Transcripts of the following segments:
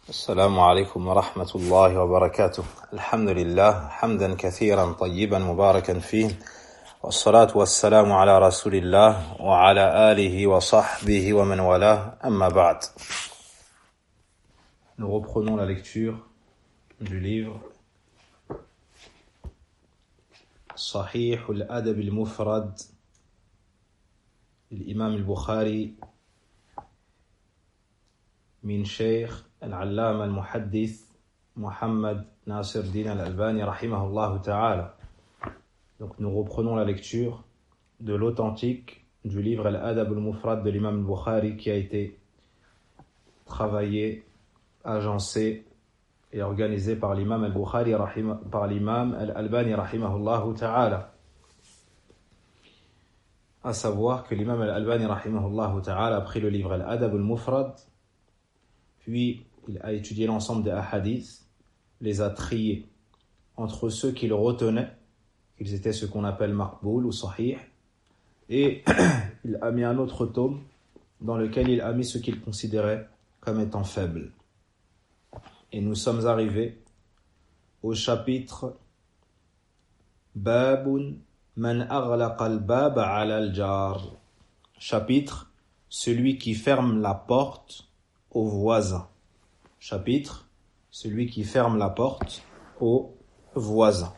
السلام عليكم ورحمة الله وبركاته. الحمد لله حمدا كثيرا طيبا مباركا فيه، والصلاة والسلام على رسول الله وعلى آله وصحبه ومن والاه. أما بعد. Nous reprenons la lecture du livre Sahih al-Adab al-Mufrad l'imam al-Bukhari min Sheikh al-Allama al-Muhaddith Muhammad Nasir Din al-Albani rahimahullah ta'ala. Donc nous reprenons la lecture de l'authentique du livre Al-Adab al-Mufrad de l'imam al-Bukhari qui a été travaillé, agencé et organisé par l'imam al-Bukhari par l'imam al-Albani rahimahullah ta'ala. À savoir que l'imam al-Albani rahimahullah ta'ala a pris le livre Al-Adab al-Mufrad, puis il a étudié l'ensemble des hadiths, les a triés entre ceux qu'il retenait, qu'ils étaient ce qu'on appelle maqboul ou sahih, et il a mis un autre tome dans lequel il a mis ce qu'il considérait comme étant faible. Et nous sommes arrivés au chapitre Babun man aghlaqa al-bab ala al-jar. Chapitre celui qui ferme la porte au voisin. Chapitre celui qui ferme la porte au voisin.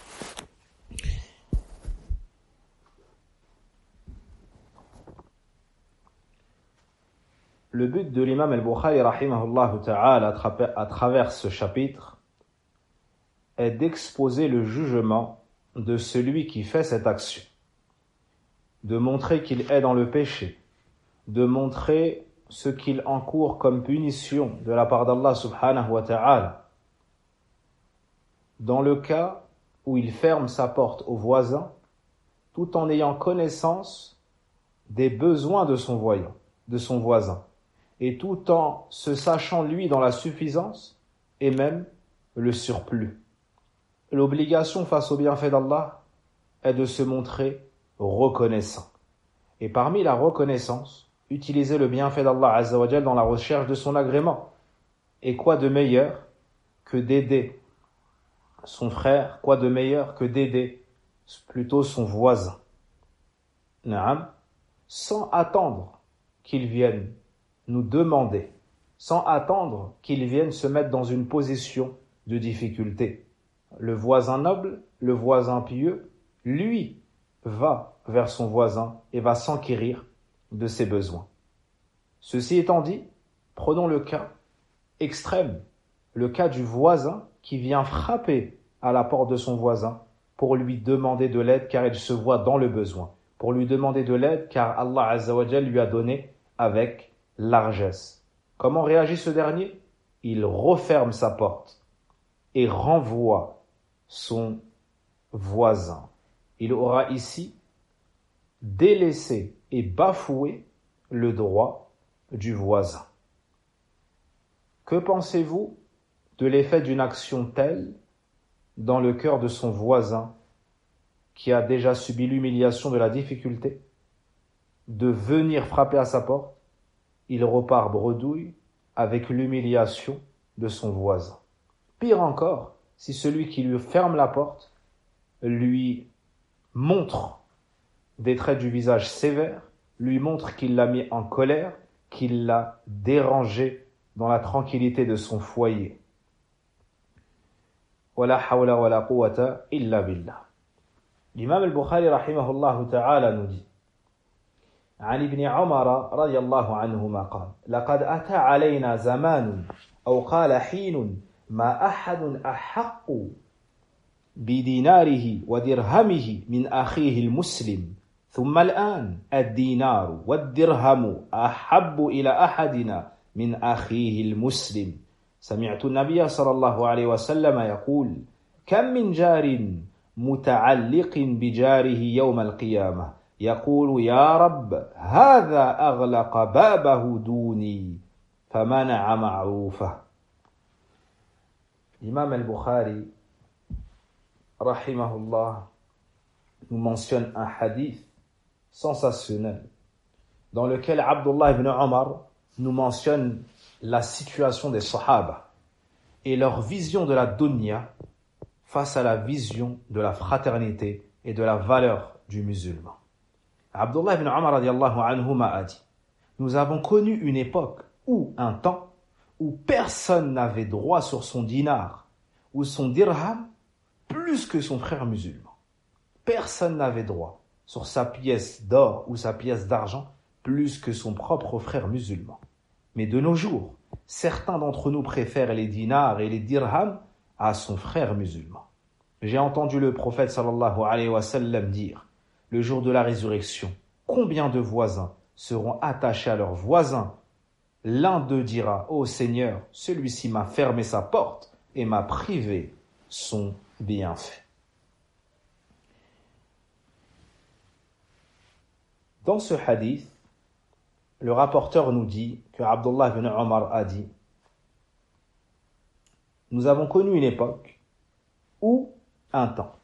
Le but de l'imam al-Bukhari rahimahullah ta'ala à travers ce chapitre est d'exposer le jugement de celui qui fait cette action, de montrer qu'il est dans le péché, de montrer ce qu'il encourt comme punition de la part d'Allah subhanahu wa ta'ala. Dans le cas où il ferme sa porte au voisin, tout en ayant connaissance des besoins de son voisin, et tout en se sachant lui dans la suffisance et même le surplus. L'obligation face au bienfait d'Allah est de se montrer reconnaissant. Et parmi la reconnaissance, utiliser le bienfait d'Allah Azza wa Jal dans la recherche de son agrément. Et quoi de meilleur que d'aider son frère, quoi de meilleur que d'aider plutôt son voisin, sans attendre qu'il vienne nous demander, sans attendre qu'il vienne se mettre dans une position de difficulté. Le voisin noble, le voisin pieux, lui va vers son voisin et va s'enquérir de ses besoins. Ceci étant dit, prenons le cas extrême, le cas du voisin qui vient frapper à la porte de son voisin pour lui demander de l'aide car il se voit dans le besoin, pour lui demander de l'aide car Allah Azza wa Jal lui a donné avec largesse. Comment réagit ce dernier? Il referme sa porte et renvoie son voisin. Il aura ici délaissé et bafoué le droit du voisin. Que pensez-vous de l'effet d'une action telle dans le cœur de son voisin qui a déjà subi l'humiliation de la difficulté de venir frapper à sa porte? Il repart bredouille avec l'humiliation de son voisin. Pire encore, si celui qui lui ferme la porte lui montre des traits du visage sévères, lui montre qu'il l'a mis en colère, qu'il l'a dérangé dans la tranquillité de son foyer. Wala hawla wala quwwata illa billah. L'imam al-Bukhari rahimahullah ta'ala nous dit عن ابن عمر رضي الله عنهما قال لقد أتى علينا زمان أو قال حين ما أحد أحق بديناره ودرهمه من أخيه المسلم ثم الآن الدينار والدرهم أحب إلى أحدنا من أخيه المسلم سمعت النبي صلى الله عليه وسلم يقول كم من جار متعلق بجاره يوم القيامة يقول يا رب هذا أغلق بابه دوني فمنع معروفه. L'imam al-Bukhari rahimahullah nous mentionne un hadith sensationnel dans lequel Abdullah ibn Omar nous mentionne la situation des Sahaba et leur vision de la dunya face à la vision de la fraternité et de la valeur du musulman. Abdullah ibn Umar radiallahu anhuma a dit: nous avons connu une époque ou un temps où personne n'avait droit sur son dinar ou son dirham plus que son frère musulman. Personne n'avait droit sur sa pièce d'or ou sa pièce d'argent plus que son propre frère musulman. Mais de nos jours, certains d'entre nous préfèrent les dinars et les dirhams à son frère musulman. J'ai entendu le prophète sallallahu alayhi wa sallam dire: le jour de la résurrection, combien de voisins seront attachés à leurs voisins? L'un d'eux dira: ô Seigneur, celui-ci m'a fermé sa porte et m'a privé son bienfait. Dans ce hadith, le rapporteur nous dit que Abdullah ibn Omar a dit: nous avons connu une époque ou un temps.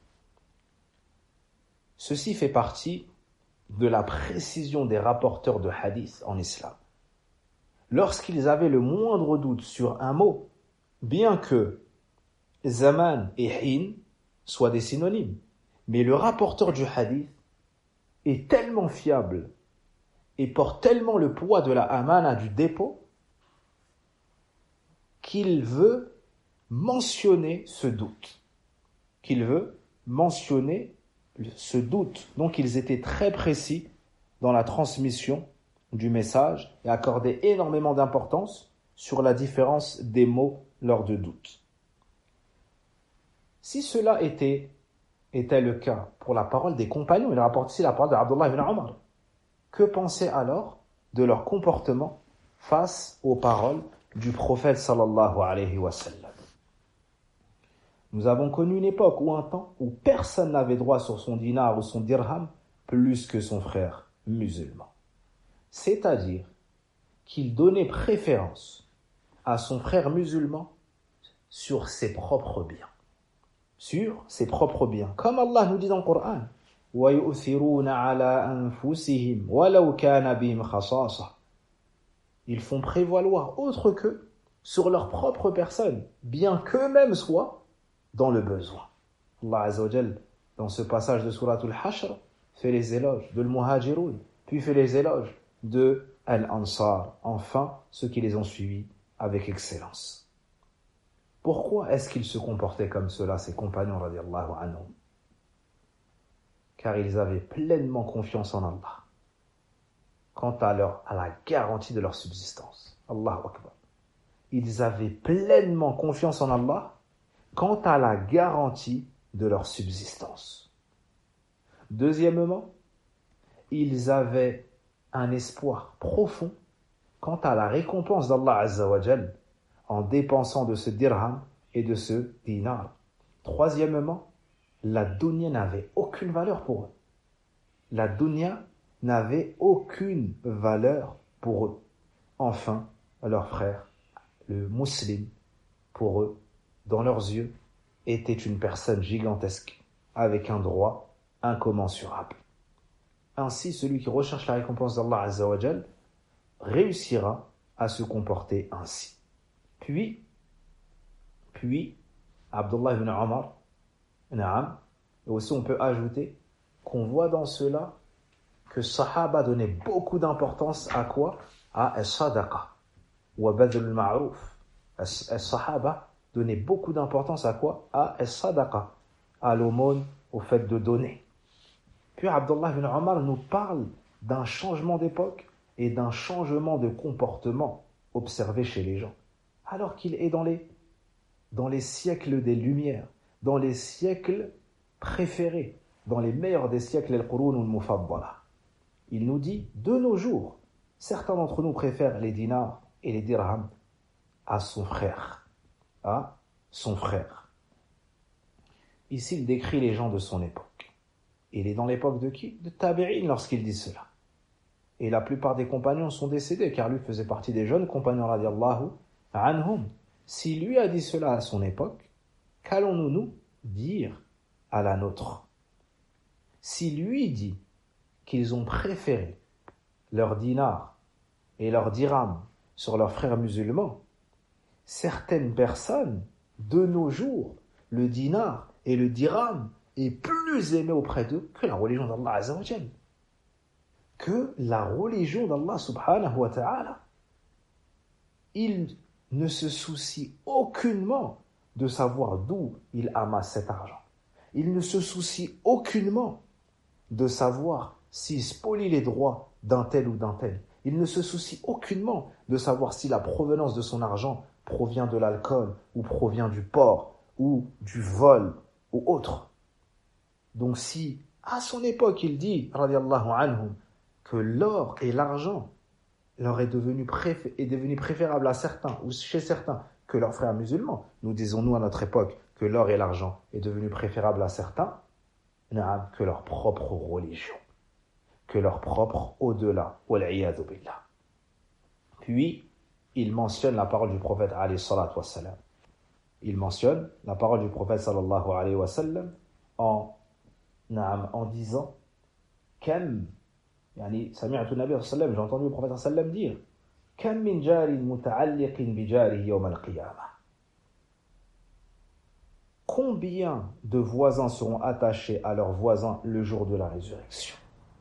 Ceci fait partie de la précision des rapporteurs de hadith en islam. Lorsqu'ils avaient le moindre doute sur un mot, bien que zaman et hin soient des synonymes, mais le rapporteur du hadith est tellement fiable et porte tellement le poids de la amana du dépôt qu'il veut mentionner ce doute. Donc ils étaient très précis dans la transmission du message et accordaient énormément d'importance sur la différence des mots lors de doute. Si cela était le cas pour la parole des compagnons, il rapporte ici la parole d'Abdullah ibn Omar. Que penser alors de leur comportement face aux paroles du prophète sallallahu alayhi wa sallam? Nous avons connu une époque ou un temps où personne n'avait droit sur son dinar ou son dirham plus que son frère musulman. C'est-à-dire qu'il donnait préférence à son frère musulman sur ses propres biens. Comme Allah nous dit dans le Coran: وَيُؤْثِرُونَ عَلَىٰ أَنفُسِهِمْ وَلَوْ كَانَ بِهِمْ خَصَاصَةٌ. Ils font prévaloir autre qu'eux sur leur propre personne, bien qu'eux-mêmes soient dans le besoin. Allah Azza wa Jal, dans ce passage de Surat al-Hashr, fait les éloges de al-Muhajiroun, puis fait les éloges de al-Ansar, enfin ceux qui les ont suivis avec excellence. Pourquoi est-ce qu'ils se comportaient comme cela, ces compagnons radiyallahu anhum? Car ils avaient pleinement confiance en Allah quant à la garantie de leur subsistance. Allahu Akbar. Ils avaient pleinement confiance en Allah quant à la garantie de leur subsistance. Deuxièmement, ils avaient un espoir profond quant à la récompense d'Allah Azza wa Jal en dépensant de ce dirham et de ce dinar. Troisièmement, la dunya n'avait aucune valeur pour eux. La dunya n'avait aucune valeur pour eux. Enfin, leur frère, le musulman, pour eux, dans leurs yeux, était une personne gigantesque, avec un droit incommensurable. Ainsi, celui qui recherche la récompense d'Allah Azza wa Jal réussira à se comporter ainsi. Puis, Abdullah ibn Omar, et aussi on peut ajouter qu'on voit dans cela que Sahaba donnait beaucoup d'importance à quoi? À as-sadaqa wa badl al-ma'ruf. As-Sahaba donnait beaucoup d'importance à quoi? À as-sadaqa, à l'aumône, au fait de donner. Puis Abdullah ibn Omar nous parle d'un changement d'époque et d'un changement de comportement observé chez les gens, alors qu'il est dans les siècles des Lumières, dans les siècles préférés, dans les meilleurs des siècles, al-Qurun al-Mufaddala. Il nous dit, de nos jours, certains d'entre nous préfèrent les dinars et les dirhams à son frère. Ici, il décrit les gens de son époque. Il est dans l'époque de qui? De Tabi'in lorsqu'il dit cela. Et la plupart des compagnons sont décédés, car lui faisait partie des jeunes compagnons radiyallahu anhum. Si lui a dit cela à son époque, qu'allons-nous nous dire à la nôtre? Si lui dit qu'ils ont préféré leurs dinars et leurs dirhams sur leurs frères musulmans, certaines personnes, de nos jours, le dinar et le dirham est plus aimé auprès d'eux que la religion d'Allah Azza wa Jal. Que la religion d'Allah subhanahu wa ta'ala. Ils ne se soucient aucunement de savoir d'où ils amassent cet argent. Ils ne se soucient aucunement de savoir s'ils spolient les droits d'un tel ou d'un tel. Ils ne se soucient aucunement de savoir si la provenance de son argent provient de l'alcool ou provient du porc ou du vol ou autre. Donc si, à son époque, il dit, radiyallahu anhum, que l'or et l'argent leur est devenu préférable à certains ou chez certains que leurs frères musulmans, nous disons-nous à notre époque que l'or et l'argent est devenu préférable à certains que leur propre religion, que leur propre au-delà, wal-iyadhu billah. Puis, il mentionne la parole du prophète alayhi salatu wassalam. Il mentionne la parole du prophète sallallahu alayhi wa sallam en disant Kam, yani, sami'tu nabi sallam, j'ai entendu le prophète sallam dire Kam min jarin muta'alliqin bi jarihi yawm al-qiyamah. Combien de voisins seront attachés à leurs voisins le jour de la résurrection?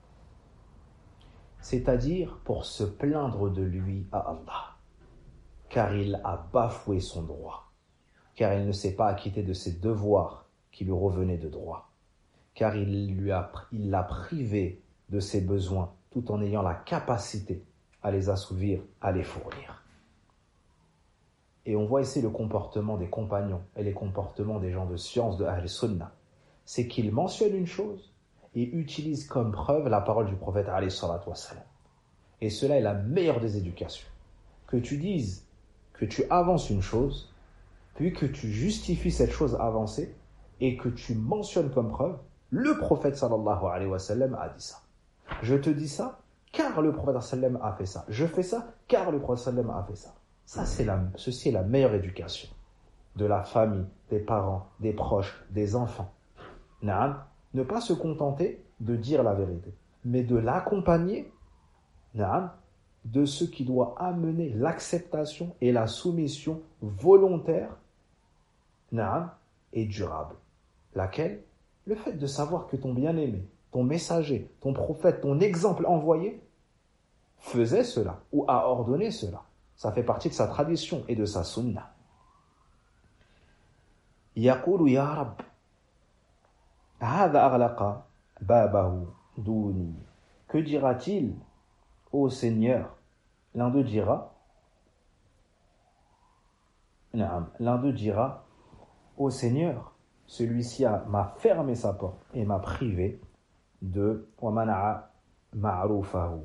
C'est-à-dire pour se plaindre de lui à Allah, car il a bafoué son droit, car il ne s'est pas acquitté de ses devoirs qui lui revenaient de droit, car il l'a privé de ses besoins tout en ayant la capacité à les assouvir, à les fournir. Et on voit ici le comportement des compagnons et les comportements des gens de science de Ahl Sunnah. C'est qu'ils mentionnent une chose et utilisent comme preuve la parole du prophète alayhi salatu wassalam. Et cela est la meilleure des éducations. Que tu dises que tu avances une chose, puis que tu justifies cette chose avancée et que tu mentionnes comme preuve le prophète sallallahu alayhi wa sallam a dit ça. Je te dis ça car le prophète sallam a fait ça. Je fais ça car le prophète sallam a fait ça. Ceci est la meilleure éducation de la famille, des parents, des proches, des enfants. Ne pas se contenter de dire la vérité, mais de l'accompagner de ce qui doit amener l'acceptation et la soumission volontaire et durable. Laquelle? Le fait de savoir que ton bien-aimé, ton messager, ton prophète, ton exemple envoyé faisait cela ou a ordonné cela. Ça fait partie de sa tradition et de sa sunna. Yaqulu ya Rab, hadha aghlaqa babahu duni. Que dira-t-il, ô Seigneur? L'un d'eux dira, ô Seigneur, celui-ci m'a fermé sa porte et m'a privé de wa mana'a ma'rufahu.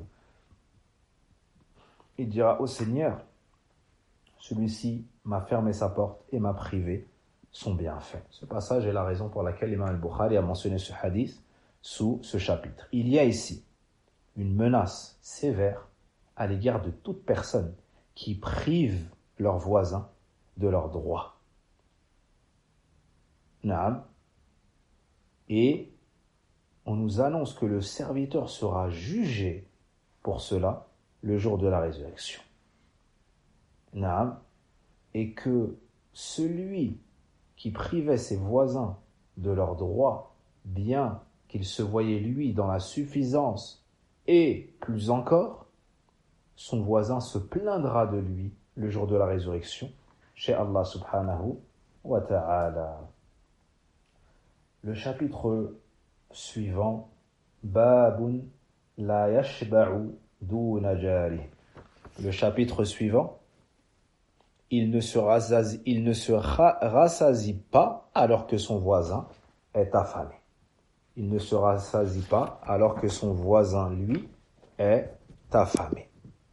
Il dira, ô Seigneur, celui-ci m'a fermé sa porte et m'a privé son bienfait. Ce passage est la raison pour laquelle l'imam al-Bukhari a mentionné ce hadith sous ce chapitre. Il y a ici une menace sévère à l'égard de toute personne qui prive leurs voisins de leurs droits. Et on nous annonce que le serviteur sera jugé pour cela le jour de la résurrection. Et que celui qui privait ses voisins de leurs droits, bien qu'il se voyait lui dans la suffisance, et plus encore, son voisin se plaindra de lui le jour de la résurrection chez Allah subhanahu wa ta'ala. Le chapitre suivant, Babun la yashba'u duna jari. Le chapitre suivant, il ne se rassasie pas alors que son voisin est affamé. Il ne se rassasie pas alors que son voisin, lui, est affamé.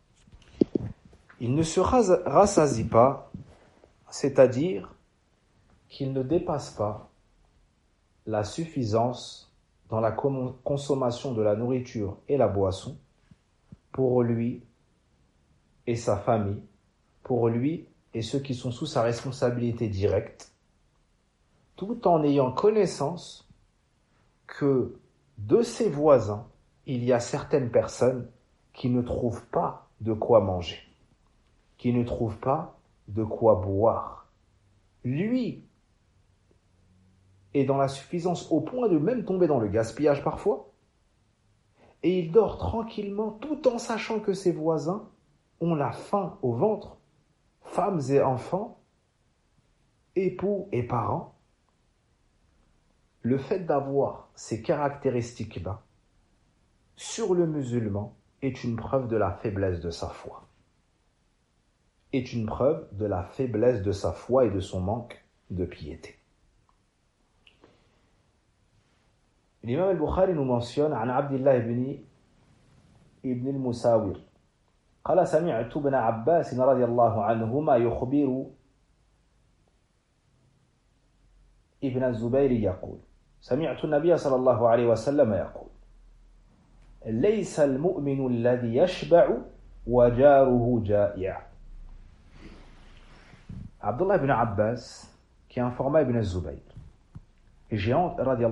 Il ne se rassasie pas, c'est-à-dire qu'il ne dépasse pas la suffisance dans la consommation de la nourriture et la boisson pour lui et sa famille, pour lui et ceux qui sont sous sa responsabilité directe, tout en ayant connaissance que de ses voisins, il y a certaines personnes qui ne trouvent pas de quoi manger. qui ne trouve pas de quoi boire. Lui est dans la suffisance au point de même tomber dans le gaspillage parfois, et il dort tranquillement tout en sachant que ses voisins ont la faim au ventre, femmes et enfants, époux et parents. Le fait d'avoir ces caractéristiques-là sur le musulman est une preuve de la faiblesse de sa foi. Est une preuve de la faiblesse de sa foi et de son manque de piété. L'imam al-Bukhari nous mentionne عن عبد الله ابن المساور قال سمعت ابن عباس رضي الله عنهما يخبر ابن الزبير يقول سمعت النبي صلى الله عليه وسلم يقول ليس المؤمن الذي يشبع وجاره جائع. Abdullah ibn Abbas qui informa Ibn Zubayr, j'ai entendu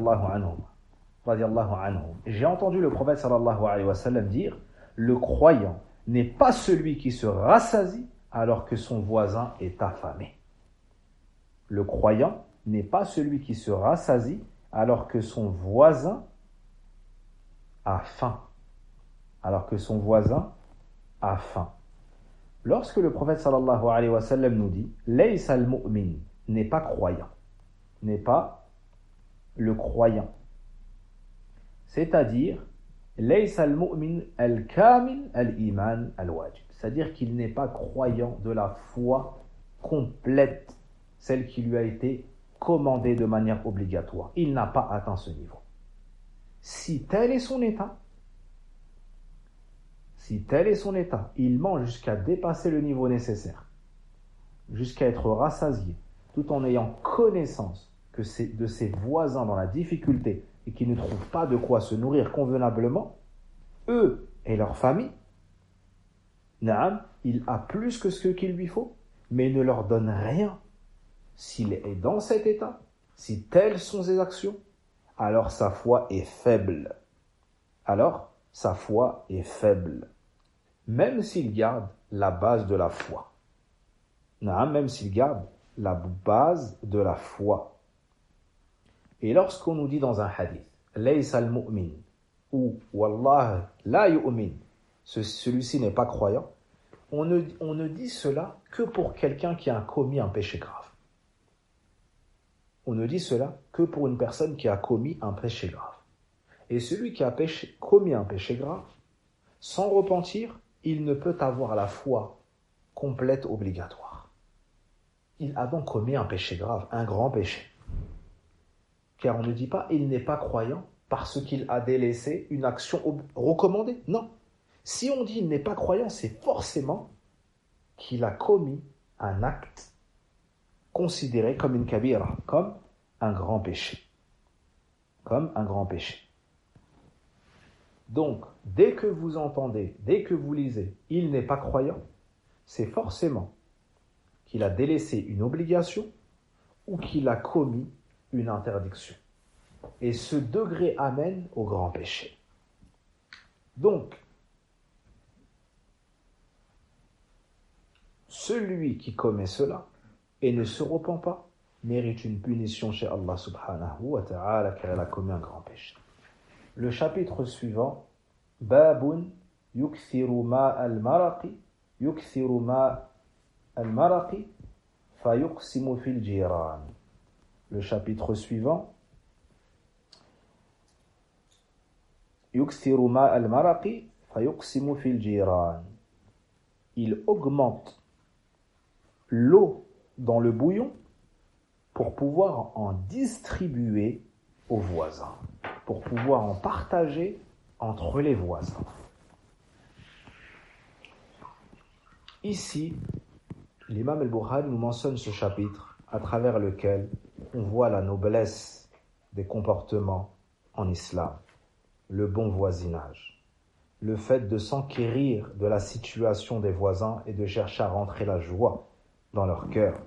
le prophète sallallahu alayhi wa sallam dire: le croyant n'est pas celui qui se rassasie alors que son voisin est affamé. Le croyant n'est pas celui qui se rassasie alors que son voisin a faim. Alors que son voisin a faim. Lorsque le prophète sallallahu alayhi wa sallam nous dit Laysa al-mu'min, n'est pas croyant, n'est pas le croyant, c'est-à-dire Laysa al-mu'min al-kamil al-iman al-wajib, c'est-à-dire qu'il n'est pas croyant de la foi complète, celle qui lui a été commandée de manière obligatoire. Il n'a pas atteint ce niveau. Si tel est son état, il mange jusqu'à dépasser le niveau nécessaire, jusqu'à être rassasié, tout en ayant connaissance de ses voisins dans la difficulté et qui ne trouvent pas de quoi se nourrir convenablement, eux et leur famille, Naam, il a plus que ce qu'il lui faut, mais il ne leur donne rien. S'il est dans cet état, si telles sont ses actions, alors sa foi est faible. Même s'il garde la base de la foi. Même s'il garde la base de la foi. Et lorsqu'on nous dit dans un hadith, Laysa al-mu'min, ou Wallah la yu'min, celui-ci n'est pas croyant, on ne dit cela que pour quelqu'un qui a commis un péché grave. On ne dit cela que pour une personne qui a commis un péché grave. Et celui qui a commis un péché grave, sans repentir, il ne peut avoir la foi complète obligatoire. Il a donc commis un péché grave, un grand péché. Car on ne dit pas il n'est pas croyant parce qu'il a délaissé une action recommandée. Non. Si on dit il n'est pas croyant, c'est forcément qu'il a commis un acte considéré comme une kabira, comme un grand péché. Comme un grand péché. Donc, dès que vous entendez, dès que vous lisez, il n'est pas croyant, c'est forcément qu'il a délaissé une obligation ou qu'il a commis une interdiction. Et ce degré amène au grand péché. Donc, celui qui commet cela et ne se repent pas mérite une punition chez Allah subhanahu wa ta'ala car il a commis un grand péché. Le chapitre suivant, Babun yukthiru ma al-maraqi fa yuqsimu fil jiran. Le chapitre suivant, yukthiru ma al-maraqi fa yuqsimu fil jiran. Il augmente l'eau dans le bouillon pour pouvoir en distribuer aux voisins, pour pouvoir en partager entre les voisins. Ici, l'imam al-Bukhari nous mentionne ce chapitre à travers lequel on voit la noblesse des comportements en islam, le bon voisinage, le fait de s'enquérir de la situation des voisins et de chercher à rentrer la joie dans leur cœur,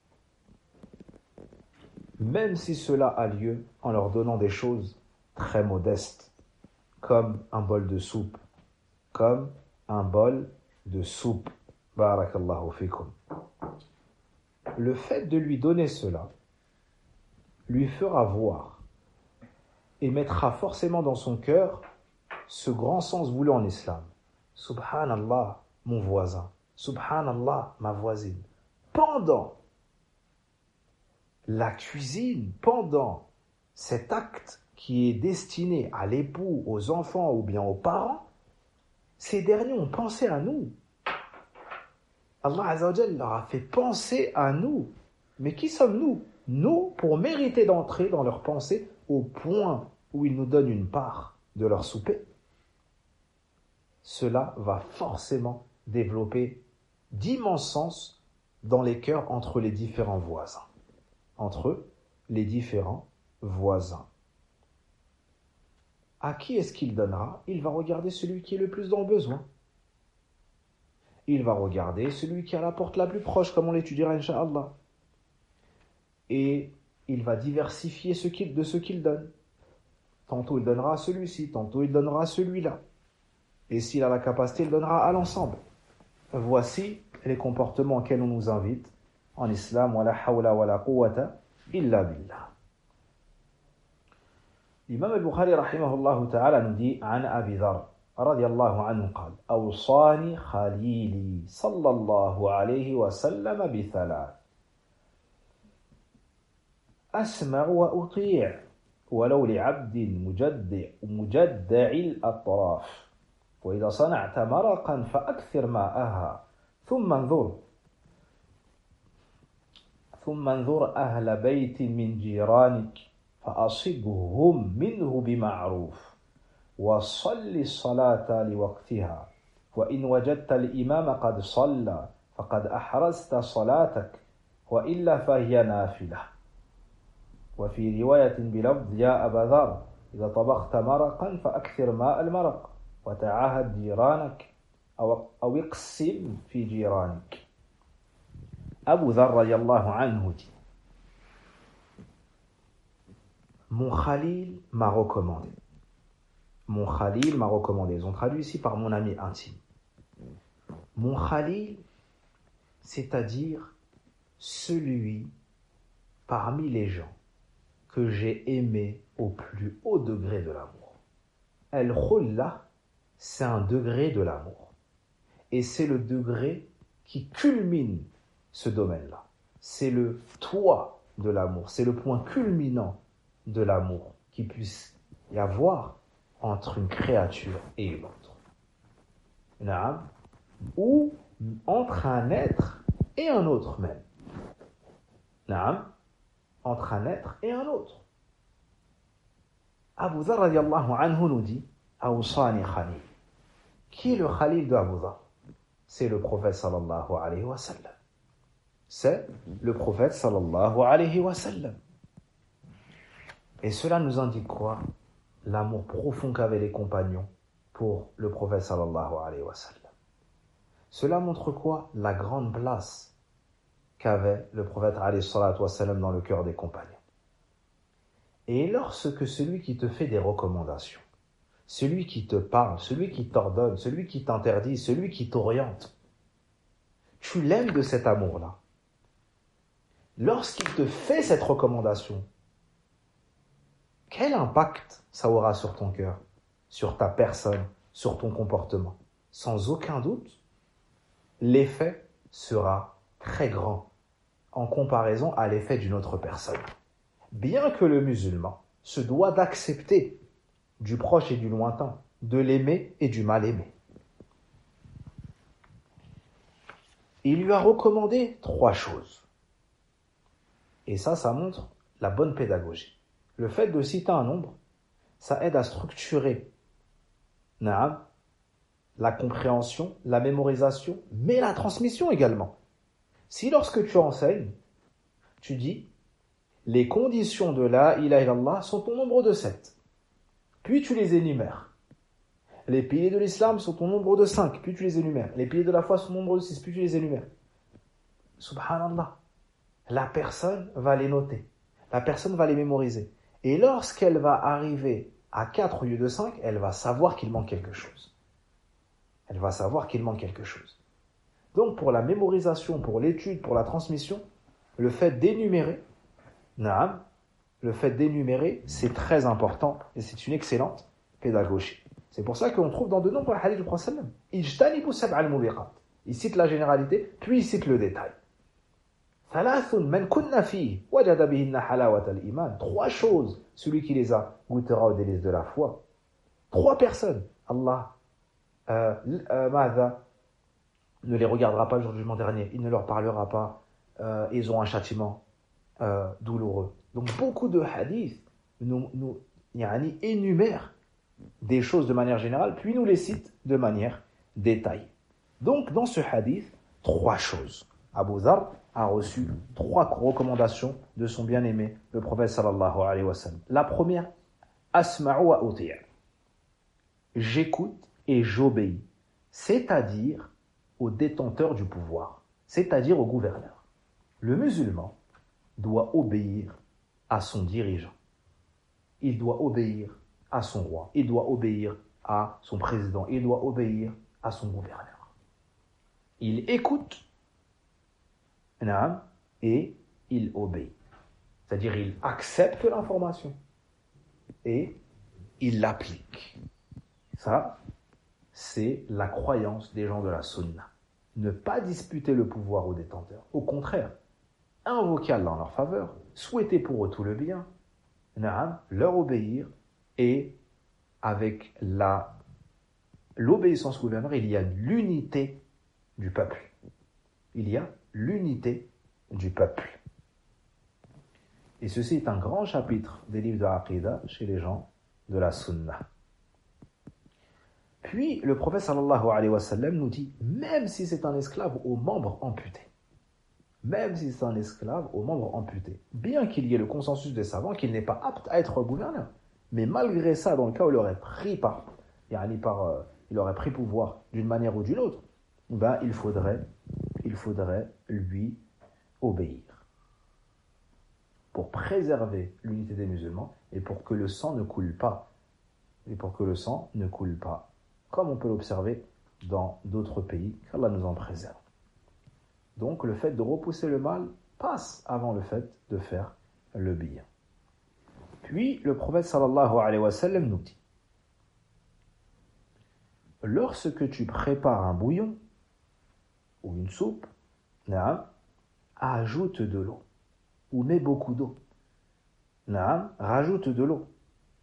même si cela a lieu en leur donnant des choses très modestes, comme un bol de soupe, Barakallahu fikum. Le fait de lui donner cela lui fera voir et mettra forcément dans son cœur ce grand sens voulu en islam. Subhanallah, mon voisin. Subhanallah, ma voisine. Pendant la cuisine, pendant cet acte qui est destiné à l'époux, aux enfants ou bien aux parents, ces derniers ont pensé à nous. Allah Azza wa Jalla leur a fait penser à nous. Mais qui sommes-nous? Nous, pour mériter d'entrer dans leurs pensées au point où ils nous donnent une part de leur souper. Cela va forcément développer d'immenses sens dans les cœurs entre les différents voisins. Entre les différents voisins. À qui est-ce qu'il donnera? Il va regarder celui qui est le plus dans le besoin. Il va regarder celui qui a la porte la plus proche, comme on l'étudiera, Inch'Allah. Et il va diversifier de ce qu'il donne. Tantôt il donnera à celui-ci, tantôt il donnera à celui-là. Et s'il a la capacité, il donnera à l'ensemble. Voici les comportements auxquels on nous invite en islam. Wa la hawla wa la quwwata illa billah. L'imam al-Bukhari rahimahullah ta'ala nous dit an Abi Dharr radiyallahu anhu qala awsani khalili sallallahu alayhi wa sallam bi thalath asma' wa uti' ولو لعبد مجدع الأطراف وإذا صنعت مرقا فأكثر ماءها ثم انظر أهل بيت من جيرانك فأصبهم منه بمعروف وصل الصلاة لوقتها وإن وجدت الإمام قد صلى فقد أحرزت صلاتك وإلا فهي نافلة وفي رواية بلفظ يا أبا ذر إذا طبخت مرقا فأكثر ماء المرق وتعاهد جيرانك أو اقسم في جيرانك. Abu Dharr radiallahu anhu dit: Mon Khalil m'a recommandé. Mon Khalil m'a recommandé. Ils ont traduit ici par mon ami intime. Mon Khalil, c'est-à-dire celui parmi les gens que j'ai aimé au plus haut degré de l'amour. Al-Khulla, c'est un degré de l'amour. Et c'est le degré qui culmine ce domaine-là. C'est le toit de l'amour, c'est le point culminant de l'amour qui puisse y avoir entre une créature et une autre. Naam, ou entre un être et un autre même. Naam, entre un être et un autre. Abu Dharr radiallahu anhu nous dit Awsani Khalil. Qui est le Khalil de Abu Dharr? C'est le prophète sallallahu alayhi wa sallam. C'est le prophète sallallahu alayhi wa sallam. Et cela nous indique quoi? L'amour profond qu'avaient les compagnons pour le prophète sallallahu alayhi wa sallam. Cela montre quoi? La grande place qu'avait le prophète alayhi salatu wa sallam dans le cœur des compagnons. Et lorsque celui qui te fait des recommandations, celui qui te parle, celui qui t'ordonne, celui qui t'interdit, celui qui t'oriente, tu l'aimes de cet amour-là. Lorsqu'il te fait cette recommandation, quel impact ça aura sur ton cœur, sur ta personne, sur ton comportement? Sans aucun doute, l'effet sera très grand en comparaison à l'effet d'une autre personne. Bien que le musulman se doit d'accepter du proche et du lointain, de l'aimer et du mal aimer. Il lui a recommandé 3 choses. Et ça montre la bonne pédagogie. Le fait de citer un nombre, ça aide à structurer la compréhension, la mémorisation, mais la transmission également. Si lorsque tu enseignes, tu dis les conditions de la ilaha illallah sont au nombre de 7, puis tu les énumères. Les piliers de l'islam sont au nombre de 5, puis tu les énumères. Les piliers de la foi sont au nombre de 6, puis tu les énumères. Subhanallah. La personne va les noter. La personne va les mémoriser. Et lorsqu'elle va arriver à 4 au lieu de 5, elle va savoir qu'il manque quelque chose. Elle va savoir qu'il manque quelque chose. Donc pour la mémorisation, pour l'étude, pour la transmission, le fait d'énumérer, c'est très important et c'est une excellente pédagogie. C'est pour ça qu'on trouve dans de nombreux hadiths du Prophète sallam, ijtanibu sab'a al-mubiqat. Il cite la généralité, puis il cite le détail. Thalathun man kunna fihi wajada bihinna halawat al-iman. 3 choses, celui qui les a goûtera aux délices de la foi. 3 personnes, Allah ne les regardera pas le jour du jugement dernier, il ne leur parlera pas, ils ont un châtiment douloureux. Donc beaucoup de hadiths nous énumèrent des choses de manière générale, puis nous les citent de manière détaillée. Donc dans ce hadith, 3 choses. Abu Dharr a reçu 3 recommandations de son bien-aimé, le prophète sallallahu alayhi wa sallam. La première, asma'u wa uti'. J'écoute et j'obéis, c'est-à-dire au détenteur du pouvoir, c'est-à-dire au gouverneur. Le musulman doit obéir à son dirigeant. Il doit obéir à son roi. Il doit obéir à son président. Il doit obéir à son gouverneur. Il écoute et il obéit. C'est-à-dire il accepte l'information et il l'applique. Ça, c'est la croyance des gens de la sunna. Ne pas disputer le pouvoir aux détenteurs. Au contraire, invoquer Allah en leur faveur, souhaiter pour eux tout le bien, leur obéir, et avec l'obéissance au gouverneur, il y a l'unité du peuple. Il y a l'unité du peuple. Et ceci est un grand chapitre des livres de Aqidah chez les gens de la sunna. Puis le prophète sallallahu alayhi wa sallam nous dit, même si c'est un esclave aux membres amputés, bien qu'il y ait le consensus des savants qu'il n'est pas apte à être gouverneur, mais malgré ça, dans le cas où il aurait pris il aurait pris pouvoir d'une manière ou d'une autre, il faudrait lui obéir pour préserver l'unité des musulmans et pour que le sang ne coule pas. Comme on peut l'observer dans d'autres pays, qu'Allah nous en préserve. Donc le fait de repousser le mal passe avant le fait de faire le bien. Puis le prophète sallallahu alayhi wa sallam nous dit, lorsque tu prépares un bouillon ou une soupe, ajoute de l'eau ou mets beaucoup d'eau. Rajoute de l'eau.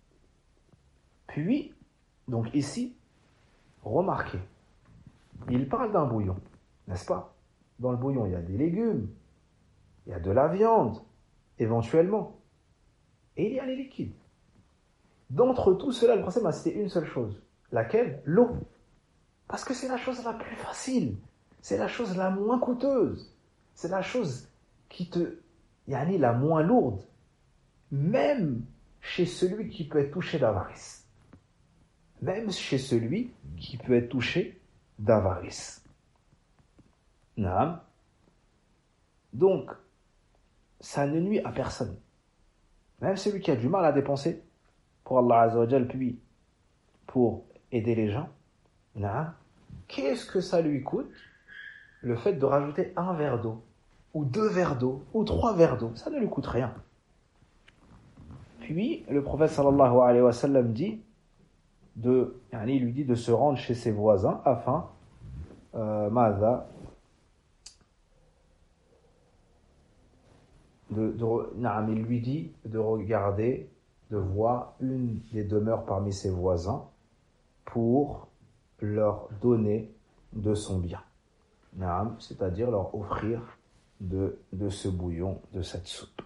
Puis, donc ici, remarquez, il parle d'un bouillon, n'est-ce pas? Dans le bouillon, il y a des légumes, il y a de la viande, éventuellement, et il y a les liquides. D'entre tout cela, le prophète m'a cité une seule chose. Laquelle? L'eau. Parce que c'est la chose la plus facile, c'est la chose la moins coûteuse, c'est la chose la moins lourde, même chez celui qui peut être touché d'avarice. Donc, ça ne nuit à personne. Même celui qui a du mal à dépenser pour Allah Azza wa Jal, puis pour aider les gens, qu'est-ce que ça lui coûte le fait de rajouter 1 verre d'eau, ou 2 verres d'eau, ou 3 verres d'eau? Ça ne lui coûte rien. Puis, le prophète sallallahu alayhi wa sallam lui dit de se rendre chez ses voisins afin il lui dit de regarder, de voir une des demeures parmi ses voisins pour leur donner de son bien, c'est-à-dire leur offrir de ce bouillon, de cette soupe.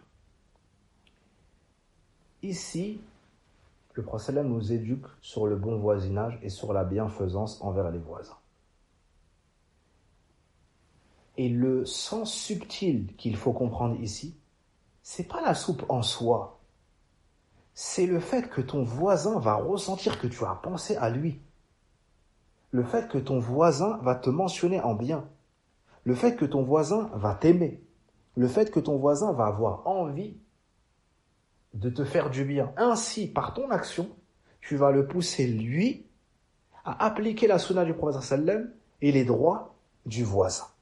Ici, le prophète nous éduque sur le bon voisinage et sur la bienfaisance envers les voisins. Et le sens subtil qu'il faut comprendre ici, c'est pas la soupe en soi, c'est le fait que ton voisin va ressentir que tu as pensé à lui. Le fait que ton voisin va te mentionner en bien. Le fait que ton voisin va t'aimer. Le fait que ton voisin va avoir envie de te faire du bien. Ainsi, par ton action, tu vas le pousser, lui, à appliquer la sunna du prophète sallam et les droits du voisin.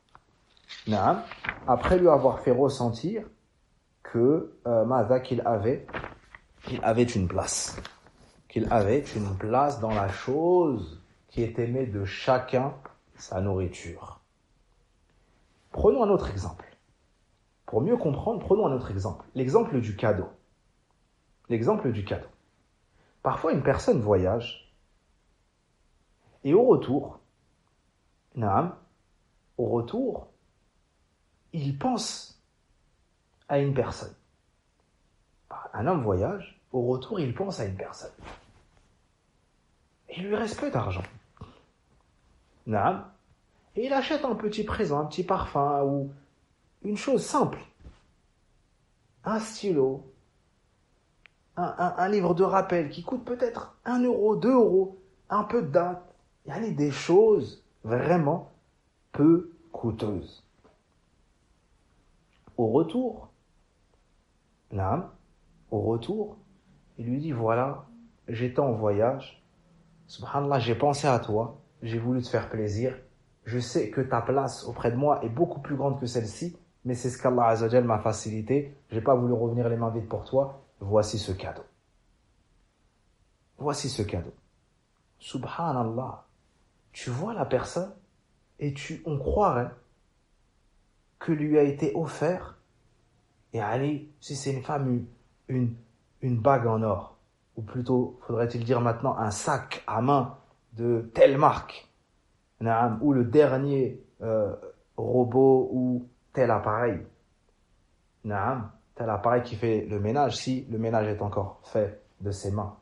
Naam. Après lui avoir fait ressentir que qu'il avait une place. Qu'il avait une place dans la chose qui est aimée de chacun, sa nourriture. Prenons un autre exemple. Pour mieux comprendre, prenons un autre exemple. L'exemple du cadeau. L'exemple du cadeau. Parfois, une personne voyage et au retour, il pense à une personne. Un homme voyage, au retour, il pense à une personne. Il lui reste peu d'argent. Et il achète un petit présent, un petit parfum ou une chose simple. Un stylo, un livre de rappel qui coûte peut-être 1 euro, 2 euros, un peu de date. Il y a des choses vraiment peu coûteuses. Au retour, il lui dit, voilà, j'étais en voyage, subhanallah, j'ai pensé à toi, j'ai voulu te faire plaisir, je sais que ta place auprès de moi est beaucoup plus grande que celle-ci, mais c'est ce qu'Allah Azza wa Jal m'a facilité, j'ai pas voulu revenir les mains vides pour toi, voici ce cadeau. Voici ce cadeau. Subhanallah, tu vois la personne et on croirait que lui a été offert, et allez, si c'est une femme, une bague en or, ou plutôt, faudrait-il dire maintenant, un sac à main de telle marque, ou le dernier robot ou tel appareil, tel appareil qui fait le ménage, si le ménage est encore fait de ses mains.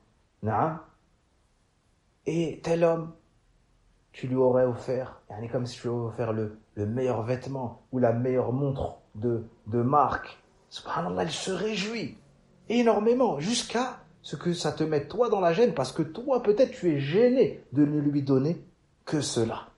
Et tel homme, tu lui aurais offert, comme si tu lui aurais offert le meilleur vêtement ou la meilleure montre de marque. Subhanallah, il se réjouit énormément jusqu'à ce que ça te mette toi dans la gêne parce que toi peut-être tu es gêné de ne lui donner que cela.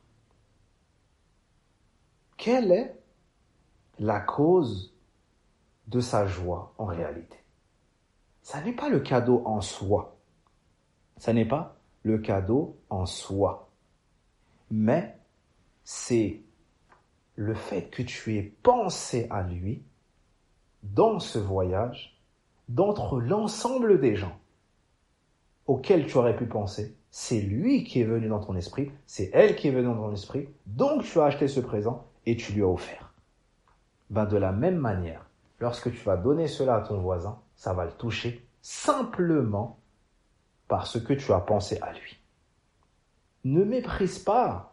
Quelle est la cause de sa joie en réalité? Ça n'est pas le cadeau en soi. Ça n'est pas le cadeau en soi. Mais c'est le fait que tu aies pensé à lui dans ce voyage, d'entre l'ensemble des gens auxquels tu aurais pu penser, c'est lui qui est venu dans ton esprit, c'est elle qui est venue dans ton esprit, donc tu as acheté ce présent et tu lui as offert. De la même manière, lorsque tu vas donner cela à ton voisin, ça va le toucher simplement parce que tu as pensé à lui. Ne méprise pas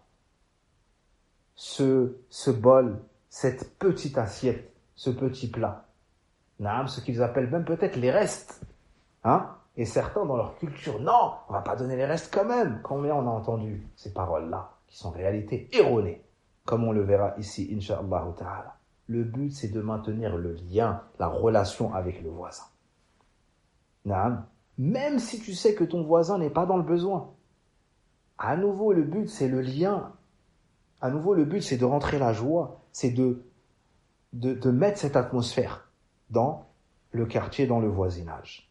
ce bol, cette petite assiette, ce petit plat. Ce qu'ils appellent même peut-être les restes. Et certains dans leur culture, non, on va pas donner les restes quand même. Combien on a entendu ces paroles-là, qui sont en réalité erronées, comme on le verra ici, incha'Allah ta'ala. Le but, c'est de maintenir le lien, la relation avec le voisin. Même si tu sais que ton voisin n'est pas dans le besoin. À nouveau, le but, c'est le lien. À nouveau, le but, c'est de rentrer la joie, c'est de mettre cette atmosphère dans le quartier, dans le voisinage.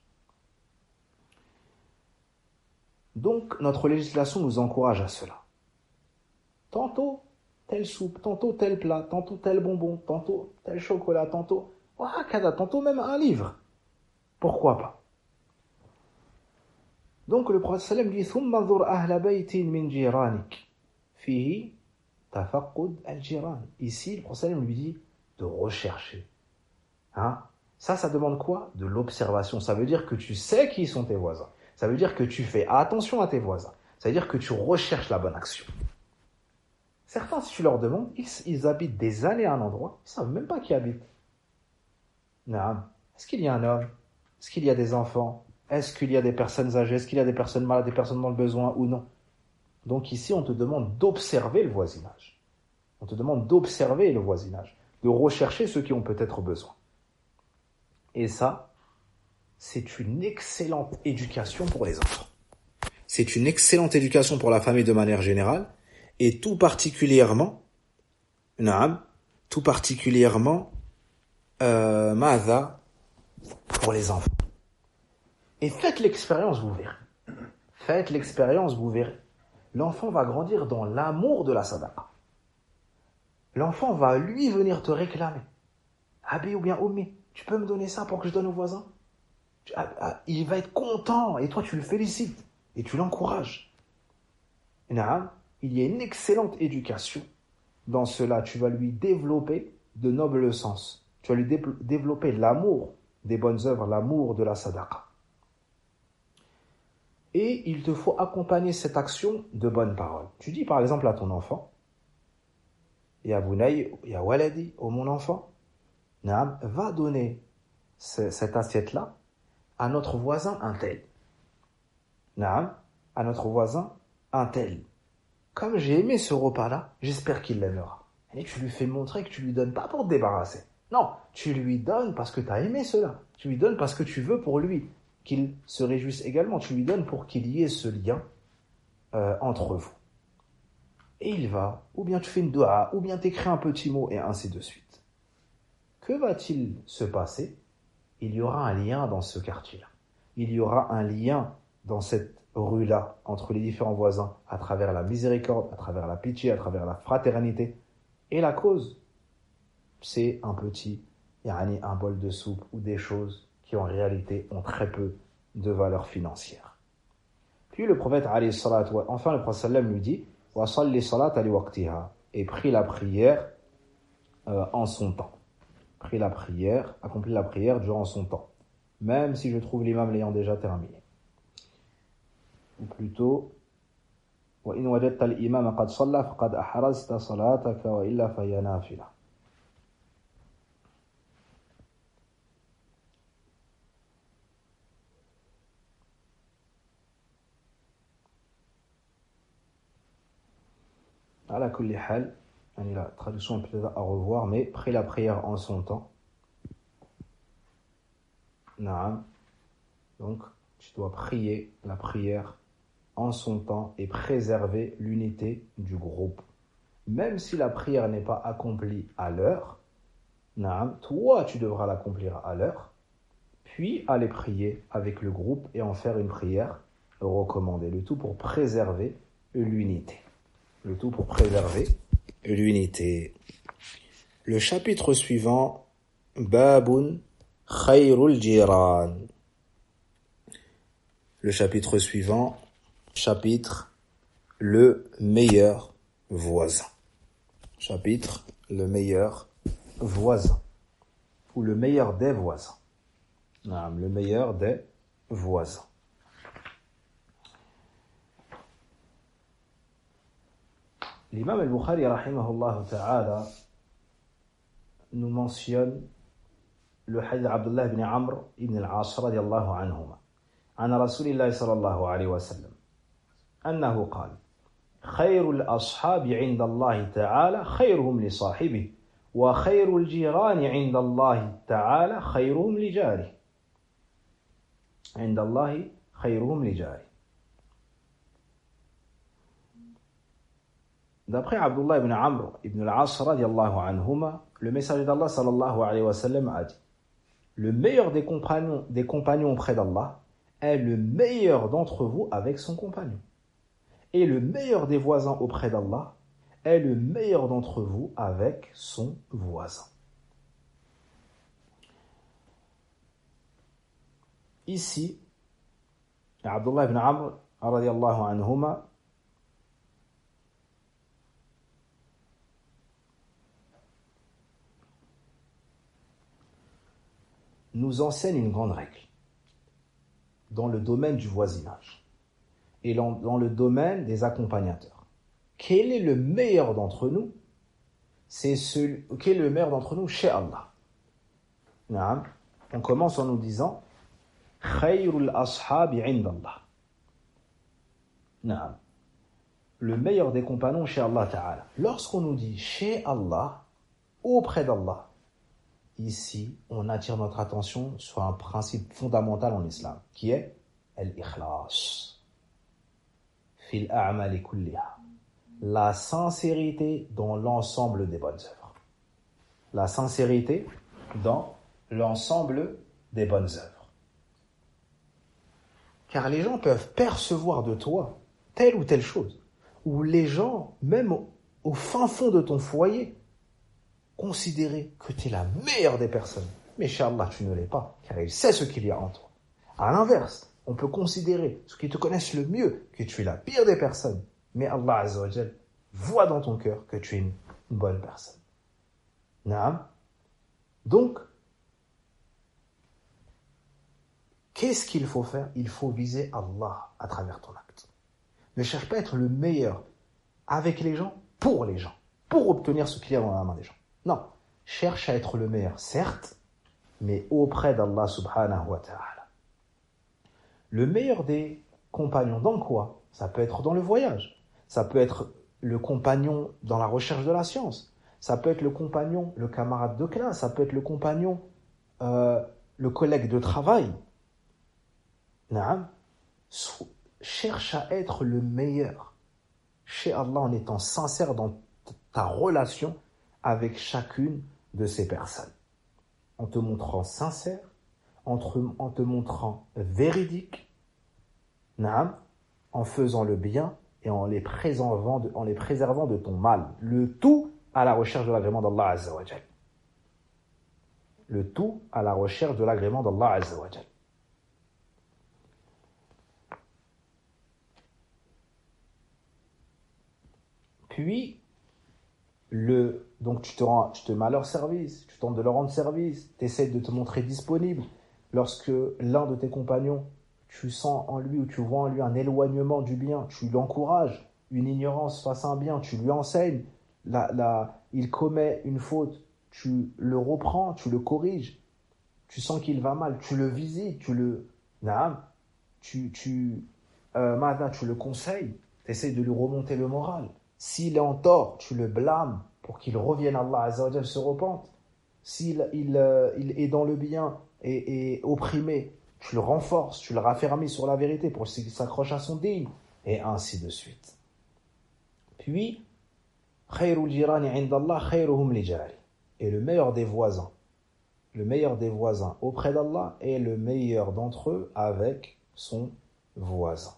Donc, notre législation nous encourage à cela. Tantôt, telle soupe, tantôt tel plat, tantôt tel bonbon, tantôt tel chocolat, tantôt même un livre. Pourquoi pas? Donc, le prophète sallam dit ثُمَّ انظُرْ أَهْلَ بَيْتٍ مِنْ جِيرَانِكَ فِيهِ تَفَقُّدْ الْجِيرَانِ. Ici, le prophète sallam lui dit de rechercher. Ça demande quoi? De l'observation. Ça veut dire que tu sais qui sont tes voisins. Ça veut dire que tu fais attention à tes voisins. Ça veut dire que tu recherches la bonne action. Certains, si tu leur demandes, ils habitent des années à un endroit, ils ne savent même pas qui habite. Est-ce qu'il y a un homme? Est-ce qu'il y a des enfants? Est-ce qu'il y a des personnes âgées? Est-ce qu'il y a des personnes malades, des personnes dans le besoin ou non? Donc ici, on te demande d'observer le voisinage. On te demande d'observer le voisinage, de rechercher ceux qui ont peut-être besoin. Et ça, c'est une excellente éducation pour les enfants. C'est une excellente éducation pour la famille de manière générale, et tout particulièrement, pour les enfants. Et faites l'expérience, vous verrez. Faites l'expérience, vous verrez. L'enfant va grandir dans l'amour de la sadaqa. l'enfant va lui venir te réclamer. Abi ou bien Oumi, tu peux me donner ça pour que je donne au voisin? Il va être content et toi tu le félicites et tu l'encourages. Naam, il y a une excellente éducation dans cela. Tu vas lui développer de nobles sens. Tu vas lui développer l'amour des bonnes œuvres, l'amour de la sadaqa. Et il te faut accompagner cette action de bonnes paroles. Tu dis par exemple à ton enfant, Ya Bunay, Ya Waladi, oh mon enfant, Naam, va donner cette assiette-là à notre voisin un tel. Naam, à notre voisin un tel. Comme j'ai aimé ce repas-là, j'espère qu'il l'aimera. Et tu lui fais montrer que tu lui donnes pas pour te débarrasser. Non, tu lui donnes parce que tu as aimé cela. Tu lui donnes parce que tu veux pour lui qu'il se réjouisse également. Tu lui donnes pour qu'il y ait ce lien entre vous. Et il va, ou bien tu fais une dua, ou bien tu écris un petit mot, et ainsi de suite. Que va-t-il se passer? Il y aura un lien dans ce quartier-là. Il y aura un lien dans cette rue-là, entre les différents voisins, à travers la miséricorde, à travers la pitié, à travers la fraternité. Et la cause, c'est un petit, un bol de soupe ou des choses qui en réalité ont très peu de valeur financière. Puis le prophète, enfin le prophète sallam lui dit, wa salli salat li waqtiha, et prie la prière en son temps. Prie la prière, accomplit la prière durant son temps. Même si je trouve l'imam l'ayant déjà terminé. Ou plutôt, wa in wajadta al-imam qad salla faqad ahrazta salataka wa illa fahiya nafila. Ala kulli hal, la traduction est peut-être à revoir, mais prie la prière en son temps. Naam. Donc, tu dois prier la prière en son temps et préserver l'unité du groupe. Même si la prière n'est pas accomplie à l'heure, naam, toi tu devras l'accomplir à l'heure, puis aller prier avec le groupe et en faire une prière recommandée. Le tout pour préserver l'unité. Le tout pour préserver l'unité. Le chapitre suivant, Babun Khayrul Jiran. Le chapitre suivant, chapitre le meilleur voisin. Chapitre le meilleur voisin. Ou le meilleur des voisins. Le meilleur des voisins. L'imam al-Bukhari rahimahullah ta'ala nous mentionne le hadith d'Abdullah ibn Amr ibn al-As radiyallahu anhuma عن رسول الله صلى الله عليه وسلم أنه قال خير الأصحاب عند الله تعالى خيرهم لصاحبه وخير الجيران عند الله تعالى خيرهم لجاره عند الله خيرهم لجاره. D'après Abdullah ibn Amr ibn al-As radiyallahu anhuma, le messager d'Allah sallallahu alayhi wa sallam a dit: le meilleur des compagnons auprès d'Allah est le meilleur d'entre vous avec son compagnon. Et le meilleur des voisins auprès d'Allah est le meilleur d'entre vous avec son voisin. Ici, Abdullah ibn Amr radiyallahu anhuma nous enseigne une grande règle dans le domaine du voisinage et dans le domaine des accompagnateurs. Quel est le meilleur d'entre nous? Quel est le meilleur d'entre nous chez Allah? On commence en nous disant Khayrul ashabi indallah. Le meilleur des compagnons chez Allah Ta'ala. Lorsqu'on nous dit chez Allah, auprès d'Allah, ici, on attire notre attention sur un principe fondamental en islam, qui est al-ikhlas. Fil a'mali kulliha. La sincérité dans l'ensemble des bonnes œuvres. La sincérité dans l'ensemble des bonnes œuvres. Car les gens peuvent percevoir de toi telle ou telle chose, ou les gens, même au fin fond de ton foyer, considérer que tu es la meilleure des personnes. Mais chez Allah, tu ne l'es pas, car il sait ce qu'il y a en toi. À l'inverse, on peut considérer, ceux qui te connaissent le mieux, que tu es la pire des personnes. Mais Allah Azza wa Jal voit dans ton cœur que tu es une bonne personne. Naam. Donc, qu'est-ce qu'il faut faire? Il faut viser Allah à travers ton acte. Ne cherche pas à être le meilleur avec les gens, pour obtenir ce qu'il y a dans la main des gens. Non, cherche à être le meilleur, certes, mais auprès d'Allah subhanahu wa ta'ala. Le meilleur des compagnons dans quoi? Ça peut être dans le voyage, ça peut être le compagnon dans la recherche de la science, ça peut être le compagnon, le camarade de classe, ça peut être le compagnon, le collègue de travail. Naam. Cherche à être le meilleur chez Allah en étant sincère dans ta relation avec chacune de ces personnes. En te montrant sincère, en te montrant véridique, naam, en faisant le bien et en les préservant de ton mal. Le tout à la recherche de l'agrément d'Allah Azza wa Jal. Le tout à la recherche de l'agrément d'Allah Azza wa Jal. Puis, donc tu te mets à leur service, tu tentes de leur rendre service, tu essaies de te montrer disponible. Lorsque l'un de tes compagnons, tu sens en lui ou tu vois en lui un éloignement du bien, tu l'encourages, une ignorance face à un bien, tu lui enseignes, il commet une faute, tu le reprends, tu le corriges, tu sens qu'il va mal, tu le visites, tu le conseilles, tu essaies de lui remonter le moral. S'il est en tort, tu le blâmes pour qu'il revienne à Allah Azza wa Jal, se repente. S'il est dans le bien et opprimé, tu le renforces, tu le raffermis sur la vérité pour qu'il s'accroche à son dîn, et ainsi de suite. Puis, khayrul jirani indallah khayruhum li jari. Et le meilleur des voisins auprès d'Allah est le meilleur d'entre eux avec son voisin.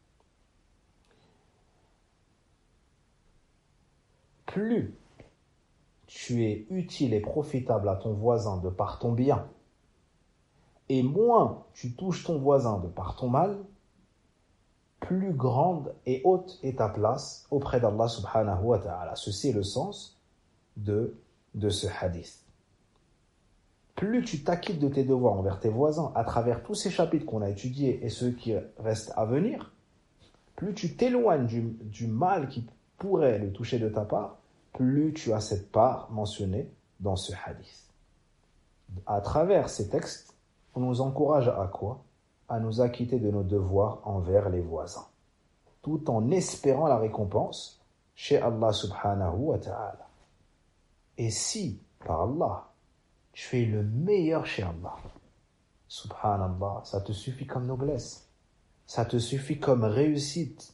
Plus tu es utile et profitable à ton voisin de par ton bien, et moins tu touches ton voisin de par ton mal, plus grande et haute est ta place auprès d'Allah subhanahu wa ta'ala. Ceci est le sens de ce hadith. Plus tu t'acquittes de tes devoirs envers tes voisins à travers tous ces chapitres qu'on a étudiés et ceux qui restent à venir, plus tu t'éloignes du mal qui pourrait le toucher de ta part, plus tu as cette part mentionnée dans ce hadith. À travers ces textes, on nous encourage à quoi? À nous acquitter de nos devoirs envers les voisins, tout en espérant la récompense chez Allah subhanahu wa ta'ala. Et si, par Allah, tu es le meilleur chez Allah, subhanallah, ça te suffit comme noblesse, ça te suffit comme réussite.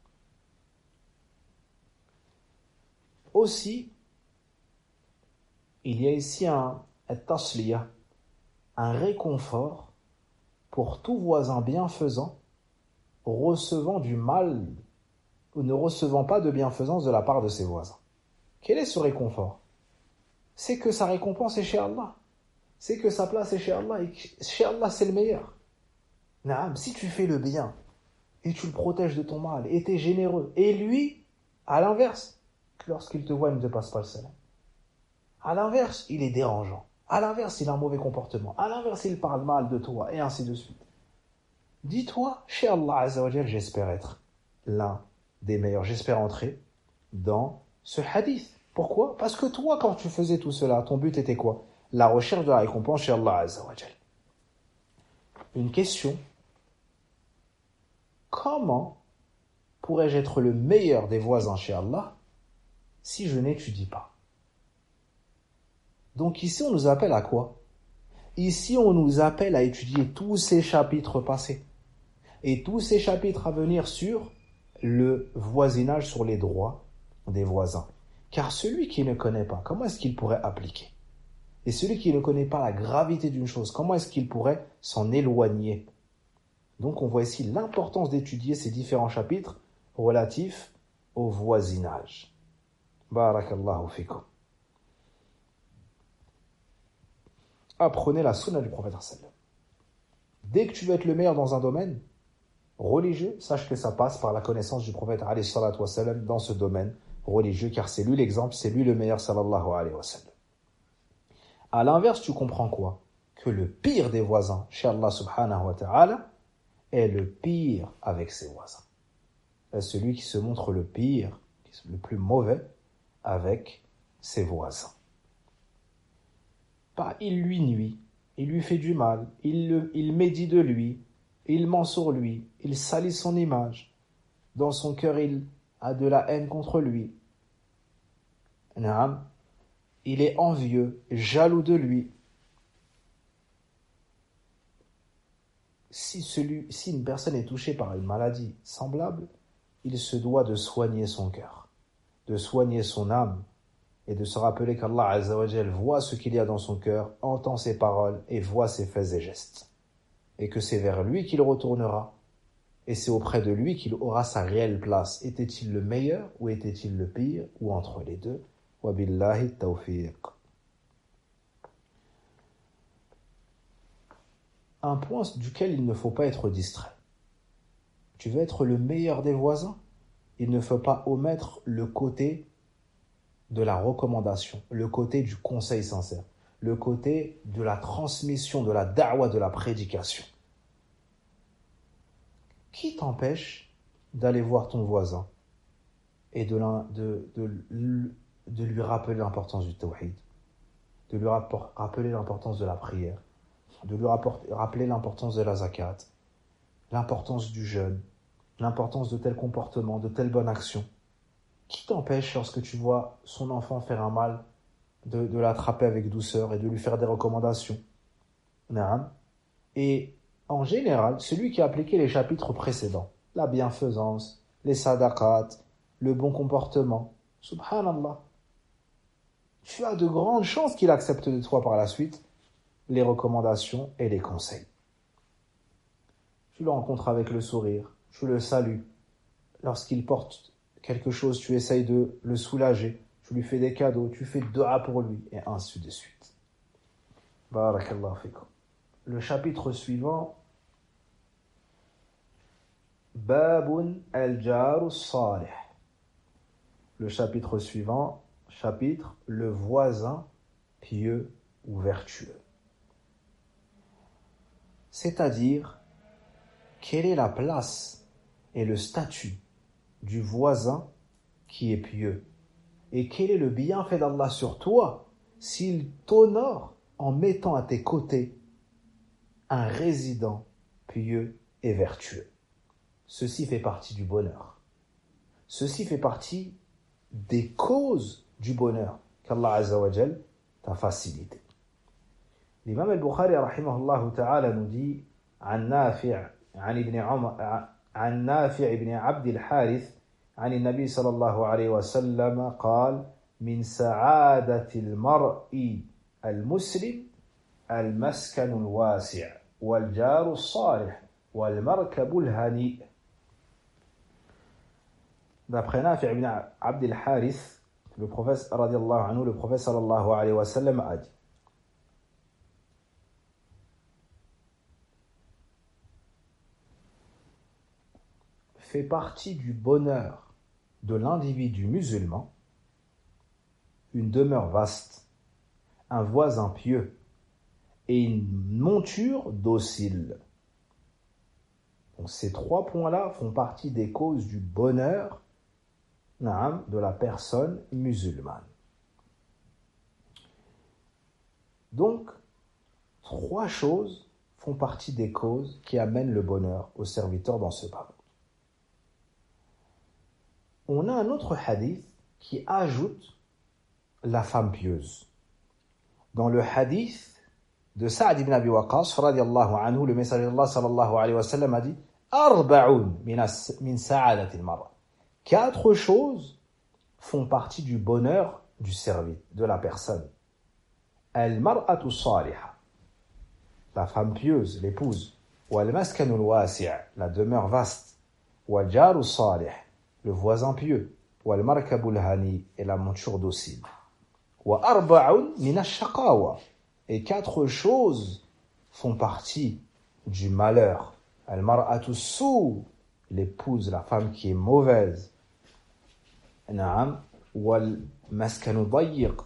Aussi, il y a ici un tasliya, un réconfort pour tout voisin bienfaisant recevant du mal ou ne recevant pas de bienfaisance de la part de ses voisins. Quel est ce réconfort? C'est que sa récompense est chez Allah. C'est que sa place est chez Allah. Et chez Allah, c'est le meilleur. Naam, si tu fais le bien et tu le protèges de ton mal et tu es généreux, et lui, à l'inverse, lorsqu'il te voit, il ne te passe pas le salam. À l'inverse, il est dérangeant. À l'inverse, il a un mauvais comportement. À l'inverse, il parle mal de toi, et ainsi de suite. Dis-toi, chez Allah Azza wa Jal, j'espère être l'un des meilleurs. J'espère entrer dans ce hadith. Pourquoi? Parce que toi, quand tu faisais tout cela, ton but était quoi? La recherche de la récompense chez Allah Azza wa Jal. Une question. Comment pourrais-je être le meilleur des voisins chez Allah si je n'étudie pas? Donc ici, on nous appelle à quoi? Ici, on nous appelle à étudier tous ces chapitres passés et tous ces chapitres à venir sur le voisinage, sur les droits des voisins. Car celui qui ne connaît pas, comment est-ce qu'il pourrait appliquer? Et celui qui ne connaît pas la gravité d'une chose, comment est-ce qu'il pourrait s'en éloigner? Donc on voit ici l'importance d'étudier ces différents chapitres relatifs au voisinage. Barakallahu fikum. apprenez la sunna du prophète sallam. Dès que tu veux être le meilleur dans un domaine religieux, sache que ça passe par la connaissance du prophète alayhi salatu wa sallam dans ce domaine religieux, car c'est lui l'exemple, c'est lui le meilleur sallallahu alayhi wa sallam. À l'inverse, tu comprends quoi? Que le pire des voisins chez Allah subhanahu wa ta'ala est le pire avec ses voisins. C'est celui qui se montre le pire, le plus mauvais avec ses voisins. Il lui nuit, il lui fait du mal, il médit de lui, il ment sur lui, il salit son image. Dans son cœur, il a de la haine contre lui. Il est envieux, jaloux de lui. Si une personne est touchée par une maladie semblable, il se doit de soigner son cœur, de soigner son âme et de se rappeler qu'Allah Azza wa Jal voit ce qu'il y a dans son cœur, entend ses paroles et voit ses faits et gestes. Et que c'est vers lui qu'il retournera et c'est auprès de lui qu'il aura sa réelle place. Était-il le meilleur ou était-il le pire ou entre les deux? Wa billahi tawfiq. Un point duquel il ne faut pas être distrait. Tu veux être le meilleur des voisins? Il ne faut pas omettre le côté de la recommandation, le côté du conseil sincère, le côté de la transmission, de la da'wa, de la prédication. Qui t'empêche d'aller voir ton voisin et de lui rappeler l'importance du tawhid, de lui rappeler l'importance de la prière, de lui rappeler l'importance de la zakat, l'importance du jeûne, l'importance de tel comportement, de telle bonne action? Qui t'empêche, lorsque tu vois son enfant faire un mal, de l'attraper avec douceur et de lui faire des recommandations? Et en général, celui qui a appliqué les chapitres précédents, la bienfaisance, les sadaqat, le bon comportement, subhanallah, tu as de grandes chances qu'il accepte de toi par la suite les recommandations et les conseils. Tu le rencontres avec le sourire, tu le salues. Lorsqu'il porte quelque chose, tu essayes de le soulager, tu lui fais des cadeaux, tu fais dua pour lui, et ainsi de suite. Barakallahu fikum. Le chapitre suivant, Babun al-Jaru Salih. Le chapitre suivant, le voisin pieux ou vertueux. C'est-à-dire, quelle est la place et le statut du voisin qui est pieux? Et quel est le bienfait d'Allah sur toi s'il t'honore en mettant à tes côtés un résident pieux et vertueux? Ceci fait partie du bonheur. Ceci fait partie des causes du bonheur qu'Allah Azza wa Jal t'a facilité. L'imam al-Bukhari rahimahullah ta'ala nous dit عن نافع عن نافع بن عبد الحارث عن النبي صلى الله عليه وسلم قال من سعادة المرء المسلم المسكن الواسع والجار الصالح والمركب الهنيء. D'après Nafi' ibn Abd al-Harith, le prophète radiyallahu anhu, le prophète sallallahu alayhi wa sallam a dit: fait partie du bonheur de l'individu musulman une demeure vaste, un voisin pieux et une monture docile. Donc ces trois points-là font partie des causes du bonheur de la personne musulmane. Donc, trois choses font partie des causes qui amènent le bonheur au serviteur dans ce bab. On a un autre hadith qui ajoute la femme pieuse. Dans le hadith de Sa'd ibn Abi Waqqas, radiyallahu anhu, le messager d'Allah sallallahu alayhi wa sallam a dit: Arba'un min sa'adatil mar'a. Quatre choses font partie du bonheur du serviteur, de la personne. Al-mar'atu salihah, la femme pieuse, l'épouse. Wal-maskanul wasi', la demeure vaste. Wal-jaru salih, le voisin pieux. Wal-markabul hani, et la monture docile. Wa arba'un min ash-shaqawa, Et 4 choses font partie du malheur. Al-mar'atu sou, l'épouse, la femme qui est mauvaise. Na'am. Wal maskanu dayiq,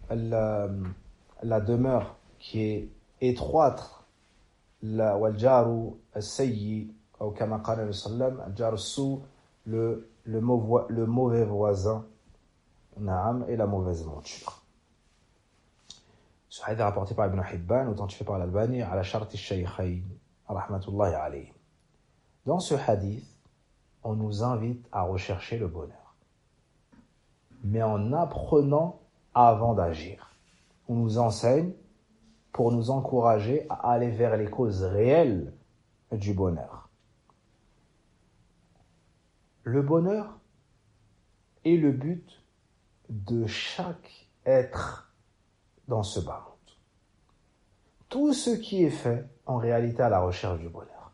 la demeure qui est étroite. Wal jaru as-sayyi, ou kama qala le sallam, al jaru sou, le mauvais voisin. Na'am, et la mauvaise monture. Ce hadith est rapporté par Ibn Hibban, authentifié par l'Albani, ala sharti shaykhayn, rahmatullahi alayhi. Dans ce hadith, on nous invite à rechercher le bonheur, mais en apprenant avant d'agir. On nous enseigne pour nous encourager à aller vers les causes réelles du bonheur. Le bonheur est le but de chaque être dans ce bas monde. Tout ce qui est fait en réalité à la recherche du bonheur.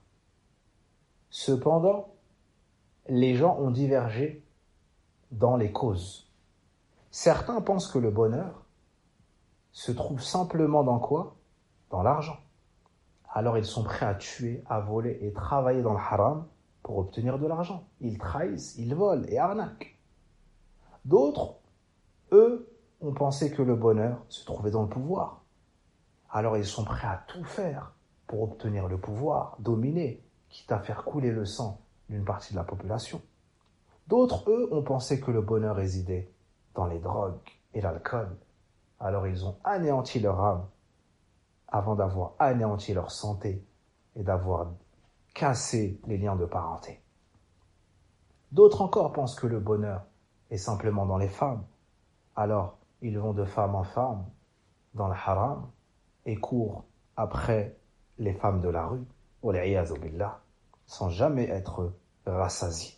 Cependant, les gens ont divergé dans les causes. Certains pensent que le bonheur se trouve simplement dans quoi? Dans l'argent. Alors ils sont prêts à tuer, à voler et travailler dans le haram pour obtenir de l'argent. Ils trahissent, ils volent et arnaquent. D'autres, eux, ont pensé que le bonheur se trouvait dans le pouvoir. Alors ils sont prêts à tout faire pour obtenir le pouvoir, dominer, quitte à faire couler le sang d'une partie de la population. D'autres, eux, ont pensé que le bonheur résidait dans les drogues et l'alcool. Alors ils ont anéanti leur âme avant d'avoir anéanti leur santé et d'avoir cassé les liens de parenté. D'autres encore pensent que le bonheur est simplement dans les femmes. Alors ils vont de femme en femme dans le haram et courent après les femmes de la rue, wal'iyadhu billah, sans jamais être rassasiés.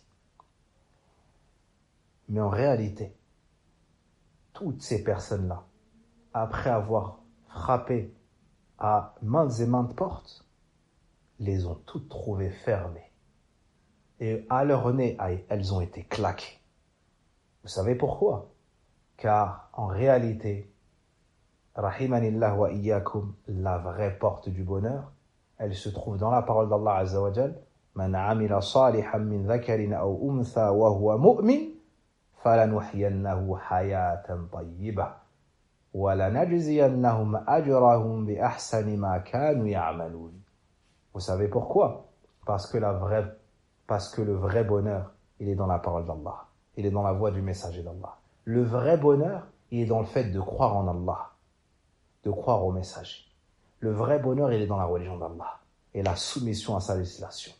Mais en réalité, toutes ces personnes-là, après avoir frappé à maintes et maintes portes, les ont toutes trouvées fermées. Et à leur nez, elles ont été claquées. Vous savez pourquoi? Car en réalité, rahimanillah wa iyyakum, la vraie porte du bonheur, elle se trouve dans la parole d'Allah Azza wa Jal. Man amila salihan min dhakarin aw untha wa huwa mu'min falanuhyiyannahu hayatan tayyibah wa lanajziyannahum ajrahum bi ahsani ma kanu ya'malun. Vous savez pourquoi? Parce que le vrai bonheur, il est dans la parole d'Allah. Il est dans la voie du messager d'Allah. Le vrai bonheur, il est dans le fait de croire en Allah, de croire au messager. Le vrai bonheur, il est dans la religion d'Allah et la soumission à sa législation.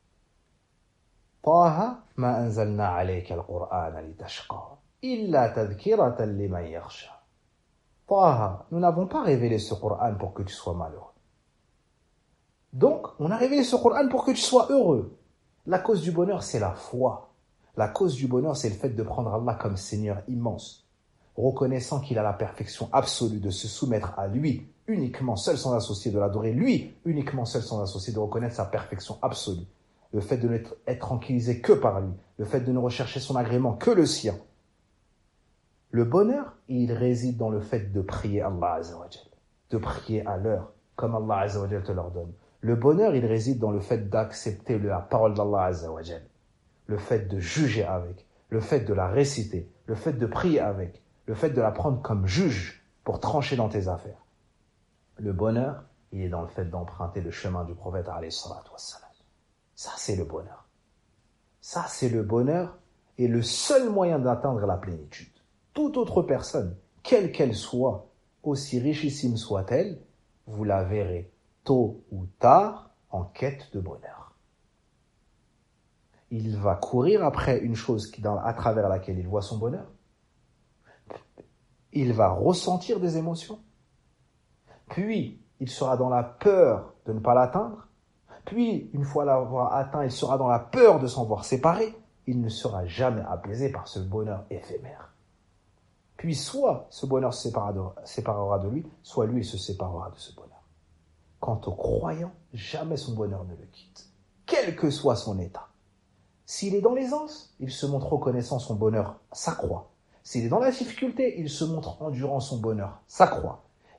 Taha ma anzalna alayka al-Qur'ana litashqa illa tadhkiratan liman yakhsha. Taha, nous n'avons pas révélé ce Qur'an pour que tu sois malheureux. Donc, on a révélé ce Qur'an pour que tu sois heureux. La cause du bonheur, c'est la foi. La cause du bonheur, c'est le fait de prendre Allah comme Seigneur immense, reconnaissant qu'il a la perfection absolue, de se soumettre à lui, uniquement, seul sans associé, de l'adorer lui, uniquement, seul sans associé, de reconnaître sa perfection absolue, le fait de n'être tranquillisé que par lui, le fait de ne rechercher son agrément que le sien. Le bonheur, il réside dans le fait de prier Allah Azza wa Jal, de prier à l'heure, comme Allah Azza wa Jal te l'ordonne. Le bonheur, il réside dans le fait d'accepter la parole d'Allah Azza wa Jal, le fait de juger avec, le fait de la réciter, le fait de prier avec, le fait de la prendre comme juge pour trancher dans tes affaires. Le bonheur, il est dans le fait d'emprunter le chemin du prophète alayhi salatu wassalam. Ça, c'est le bonheur. Ça, c'est le bonheur et le seul moyen d'atteindre la plénitude. Toute autre personne, quelle qu'elle soit, aussi richissime soit-elle, vous la verrez tôt ou tard en quête de bonheur. Il va courir après une chose à travers laquelle il voit son bonheur. Il va ressentir des émotions. Puis, il sera dans la peur de ne pas l'atteindre. Puis, une fois l'avoir atteint, il sera dans la peur de s'en voir séparé. Il ne sera jamais apaisé par ce bonheur éphémère. Puis, soit ce bonheur se séparera de lui, soit lui, il se séparera de ce bonheur. Quant au croyant, jamais son bonheur ne le quitte, quel que soit son état. S'il est dans l'aisance, il se montre reconnaissant, son bonheur s'accroît. S'il est dans la difficulté, il se montre endurant, son bonheur s'accroît.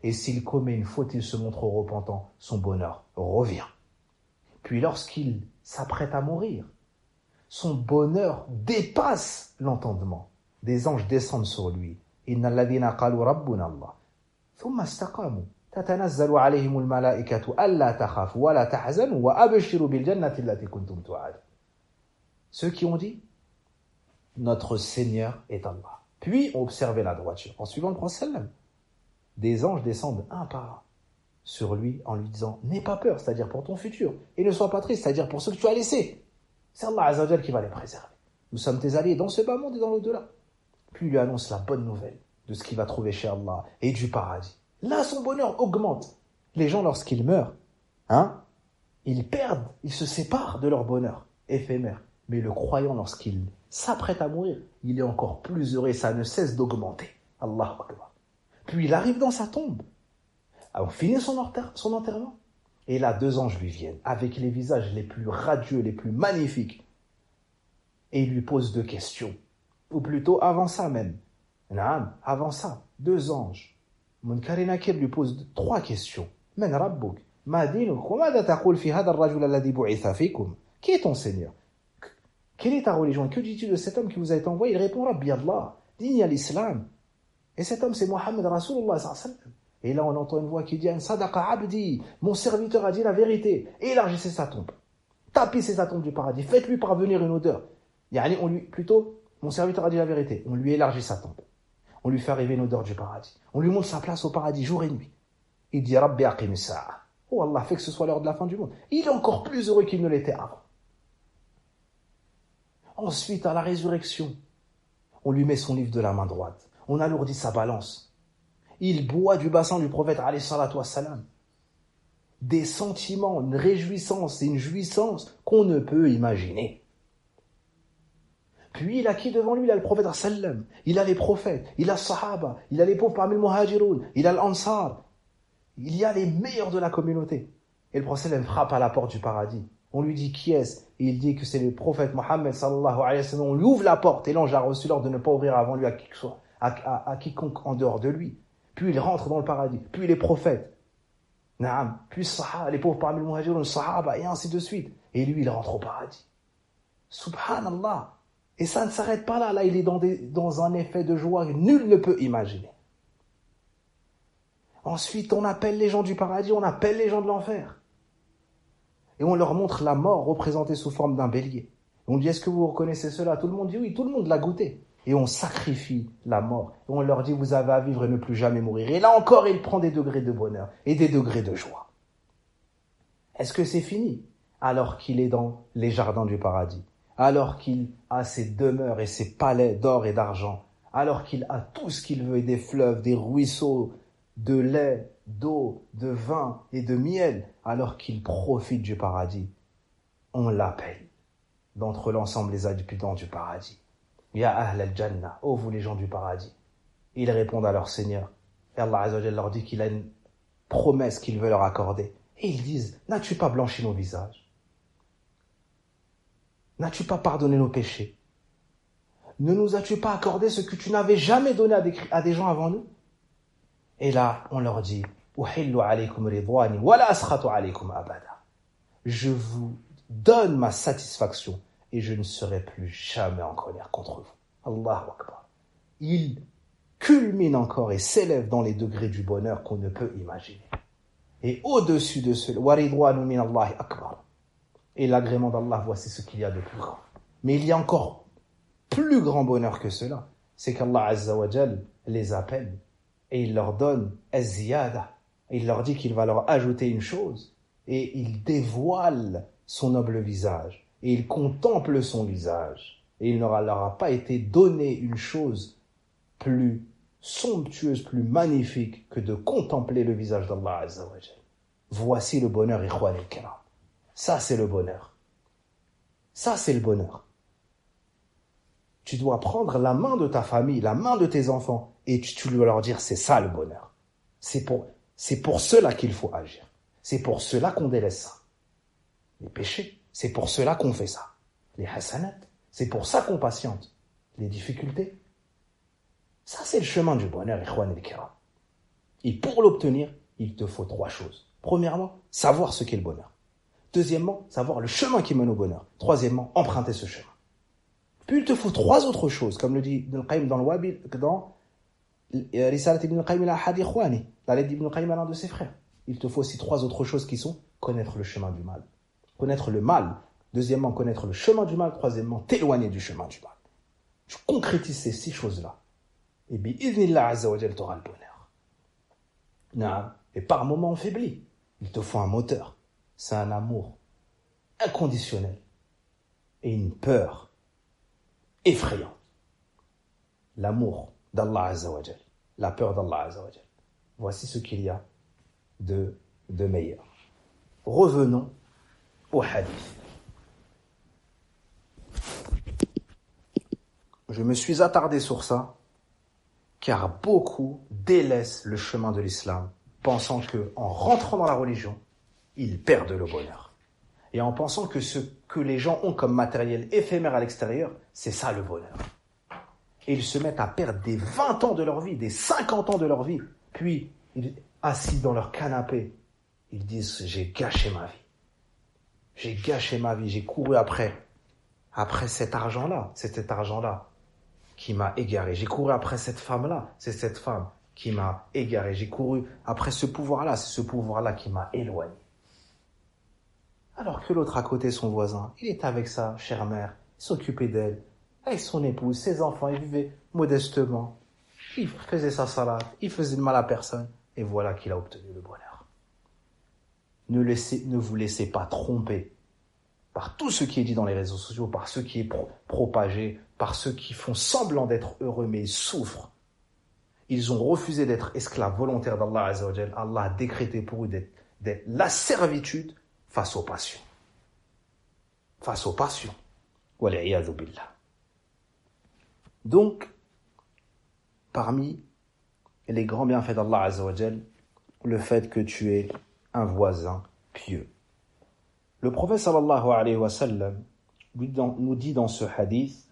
Et s'il commet une faute, il se montre repentant, son bonheur revient. Puis lorsqu'il s'apprête à mourir, son bonheur dépasse l'entendement. Des anges descendent sur lui. Inna alladhina qalu rabbuna Allah. Thumma istaqamu. تتنزل عليهم الملائكة ألا تخافوا ولا تحزنوا وأبشروا بالجنة التي كنتم توعدون. Ceux qui ont dit, notre Seigneur est Allah. Puis ont observé la droiture. En suivant le prophète sallam, des anges descendent un par un sur lui en lui disant, n'aie pas peur, c'est-à-dire pour ton futur, et ne sois pas triste, c'est-à-dire pour ceux que tu as laissés. C'est Allah Azza wa Jal qui va les préserver. Nous sommes tes alliés dans ce bas monde et dans l'au-delà. Puis il lui annonce la bonne nouvelle de ce qu'il va trouver chez Allah et du paradis. Là, son bonheur augmente. Les gens, lorsqu'ils meurent, ils perdent, ils se séparent de leur bonheur éphémère. Mais le croyant, lorsqu'il s'apprête à mourir, il est encore plus heureux et ça ne cesse d'augmenter. Allahu Akbar. Puis il arrive dans sa tombe. On finit son enterrement. Et là, 2 anges lui viennent, avec les visages les plus radieux, les plus magnifiques. Et ils lui posent 2 questions. Ou plutôt, avant ça même. Avant ça, 2 anges. Munkar et Nakir lui pose 3 questions. Man rabbuk, ma dinuk, wa madha taqul fi hadha ar-rajul alladhi bu'itha fikum? Qui est ton Seigneur? Quelle est ta religion? Que dis-tu de cet homme qui vous a été envoyé? Il répond Rabbi Allah, dini al-Islam. Et cet homme, c'est Mohammed Rasulullah sallallahu alayhi wa sallam. Et là, on entend une voix qui dit Sadaqa abdi, mon serviteur a dit la vérité. Élargissez sa tombe. Tapissez sa tombe du paradis. Faites-lui parvenir une odeur. Plutôt, mon serviteur a dit la vérité. On lui élargit sa tombe. On lui fait arriver une odeur du paradis. On lui montre sa place au paradis jour et nuit. Il dit Rabbi aqim sa'a. Oh Allah, fait que ce soit l'heure de la fin du monde. Il est encore plus heureux qu'il ne l'était avant. Ensuite, à la résurrection, on lui met son livre de la main droite. On alourdit sa balance. Il boit du bassin du prophète alayhi salatu wassalam. Des sentiments, une réjouissance et une jouissance qu'on ne peut imaginer. Puis il a qui devant lui? Il a le prophète sallam, il a les prophètes, il a le sahaba, il a les pauvres parmi les muhajiroun, il a l'Ansar. Il y a les meilleurs de la communauté. Et le prophète sallam frappe à la porte du paradis. On lui dit qui est-ce? Et il dit que c'est le prophète Mohammed sallallahu alayhi wa sallam. On lui ouvre la porte et l'ange a reçu l'ordre de ne pas ouvrir avant lui à qui que soit, à quiconque en dehors de lui. Puis il rentre dans le paradis. Puis les prophètes. Naam. Puis les pauvres parmi les muhajiroun, le sahaba, et ainsi de suite. Et lui, il rentre au paradis. Subhanallah. Et ça ne s'arrête pas là. Là, il est dans un effet de joie que nul ne peut imaginer. Ensuite, on appelle les gens du paradis, on appelle les gens de l'enfer. Et on leur montre la mort représentée sous forme d'un bélier. Et on dit, est-ce que vous reconnaissez cela? Tout le monde dit oui, tout le monde l'a goûté. Et on sacrifie la mort. Et on leur dit, vous avez à vivre et ne plus jamais mourir. Et là encore, il prend des degrés de bonheur et des degrés de joie. Est-ce que c'est fini? Alors qu'il est dans les jardins du paradis. Alors qu'il a ses demeures et ses palais d'or et d'argent, alors qu'il a tout ce qu'il veut, et des fleuves, des ruisseaux, de lait, d'eau, de vin et de miel, alors qu'il profite du paradis, on l'appelle d'entre l'ensemble des habitants du paradis. Ya ahl al-jannah, ô vous les gens du paradis. Ils répondent à leur Seigneur. Et Allah Azza wa Jalla leur dit qu'il a une promesse qu'il veut leur accorder. Et ils disent, n'as-tu pas blanchi nos visages? N'as-tu pas pardonné nos péchés? Ne nous as-tu pas accordé ce que tu n'avais jamais donné à des gens avant nous? Et là, on leur dit, je vous donne ma satisfaction et je ne serai plus jamais en colère contre vous. Allahu Akbar. Il culmine encore et s'élève dans les degrés du bonheur qu'on ne peut imaginer. Et au-dessus de cela, waridwanu min Allahi akbar. Et l'agrément d'Allah, voici ce qu'il y a de plus grand. Mais il y a encore plus grand bonheur que cela. C'est qu'Allah Azza wa Jal les appelle et il leur donne az-ziyada. Il leur dit qu'il va leur ajouter une chose et il dévoile son noble visage et il contemple son visage. Et il leur a pas été donné une chose plus somptueuse, plus magnifique que de contempler le visage d'Allah Azza wa Jal. Voici le bonheur, ikhwan al-kiram. Ça, c'est le bonheur. Ça, c'est le bonheur. Tu dois prendre la main de ta famille, la main de tes enfants, et tu dois leur dire, c'est ça le bonheur. C'est pour cela qu'il faut agir. C'est pour cela qu'on délaisse ça. Les péchés, c'est pour cela qu'on fait ça. Les hasanat, c'est pour ça qu'on patiente. Les difficultés, ça, c'est le chemin du bonheur, ikhwan al-kiram. Et pour l'obtenir, il te faut 3 choses. Premièrement, savoir ce qu'est le bonheur. Deuxièmement, savoir le chemin qui mène au bonheur. Troisièmement, emprunter ce chemin. Puis il te faut 3 autres choses, comme le dit Ibn al-Qayyim dans le Wabil, dans Risalat Ibn al-Qayyim ila Ahad Ikhwani, la lettre d'Ibn al-Qayyim à l'un de ses frères. Il te faut aussi 3 autres choses qui sont connaître le chemin du mal. Connaître le mal. Deuxièmement, connaître le chemin du mal. Troisièmement, t'éloigner du chemin du mal. Tu concrétises ces 6 choses-là. Et bi'idhnillah azza wa jal, t'auras le bonheur. Et par moments on faiblit. Il te faut un moteur. C'est un amour inconditionnel. Et une peur effrayante. L'amour d'Allah azza wa jal. La peur d'Allah azza wa jal. Voici ce qu'il y a de meilleur. Revenons au hadith. Je me suis attardé sur ça, car beaucoup délaissent le chemin de l'islam, pensant qu'en rentrant dans la religion, ils perdent le bonheur. Et en pensant que ce que les gens ont comme matériel éphémère à l'extérieur, c'est ça le bonheur. Et ils se mettent à perdre des 20 ans de leur vie, des 50 ans de leur vie, puis, assis dans leur canapé, ils disent « j'ai gâché ma vie. J'ai gâché ma vie, j'ai couru après cet argent-là, c'est cet argent-là qui m'a égaré. J'ai couru après cette femme-là, c'est cette femme qui m'a égaré. J'ai couru après ce pouvoir-là, c'est ce pouvoir-là qui m'a éloigné. » Alors que l'autre à côté, son voisin, il est avec sa chère mère, il s'occupait d'elle, avec son épouse, ses enfants, il vivait modestement. Il faisait sa salade, il faisait de mal à personne, et voilà qu'il a obtenu le bonheur. Ne vous laissez pas tromper par tout ce qui est dit dans les réseaux sociaux, par ce qui est propagé, par ceux qui font semblant d'être heureux, mais ils souffrent. Ils ont refusé d'être esclaves volontaires d'Allah Azza wa Jal. Allah a décrété pour eux d'être la servitude face aux passions. Face aux passions. Wal'iyadhu billah. Donc, parmi les grands bienfaits d'Allah Azza wa Jal, le fait que tu aies un voisin pieux. Le prophète sallallahu alayhi wa sallam nous dit dans ce hadith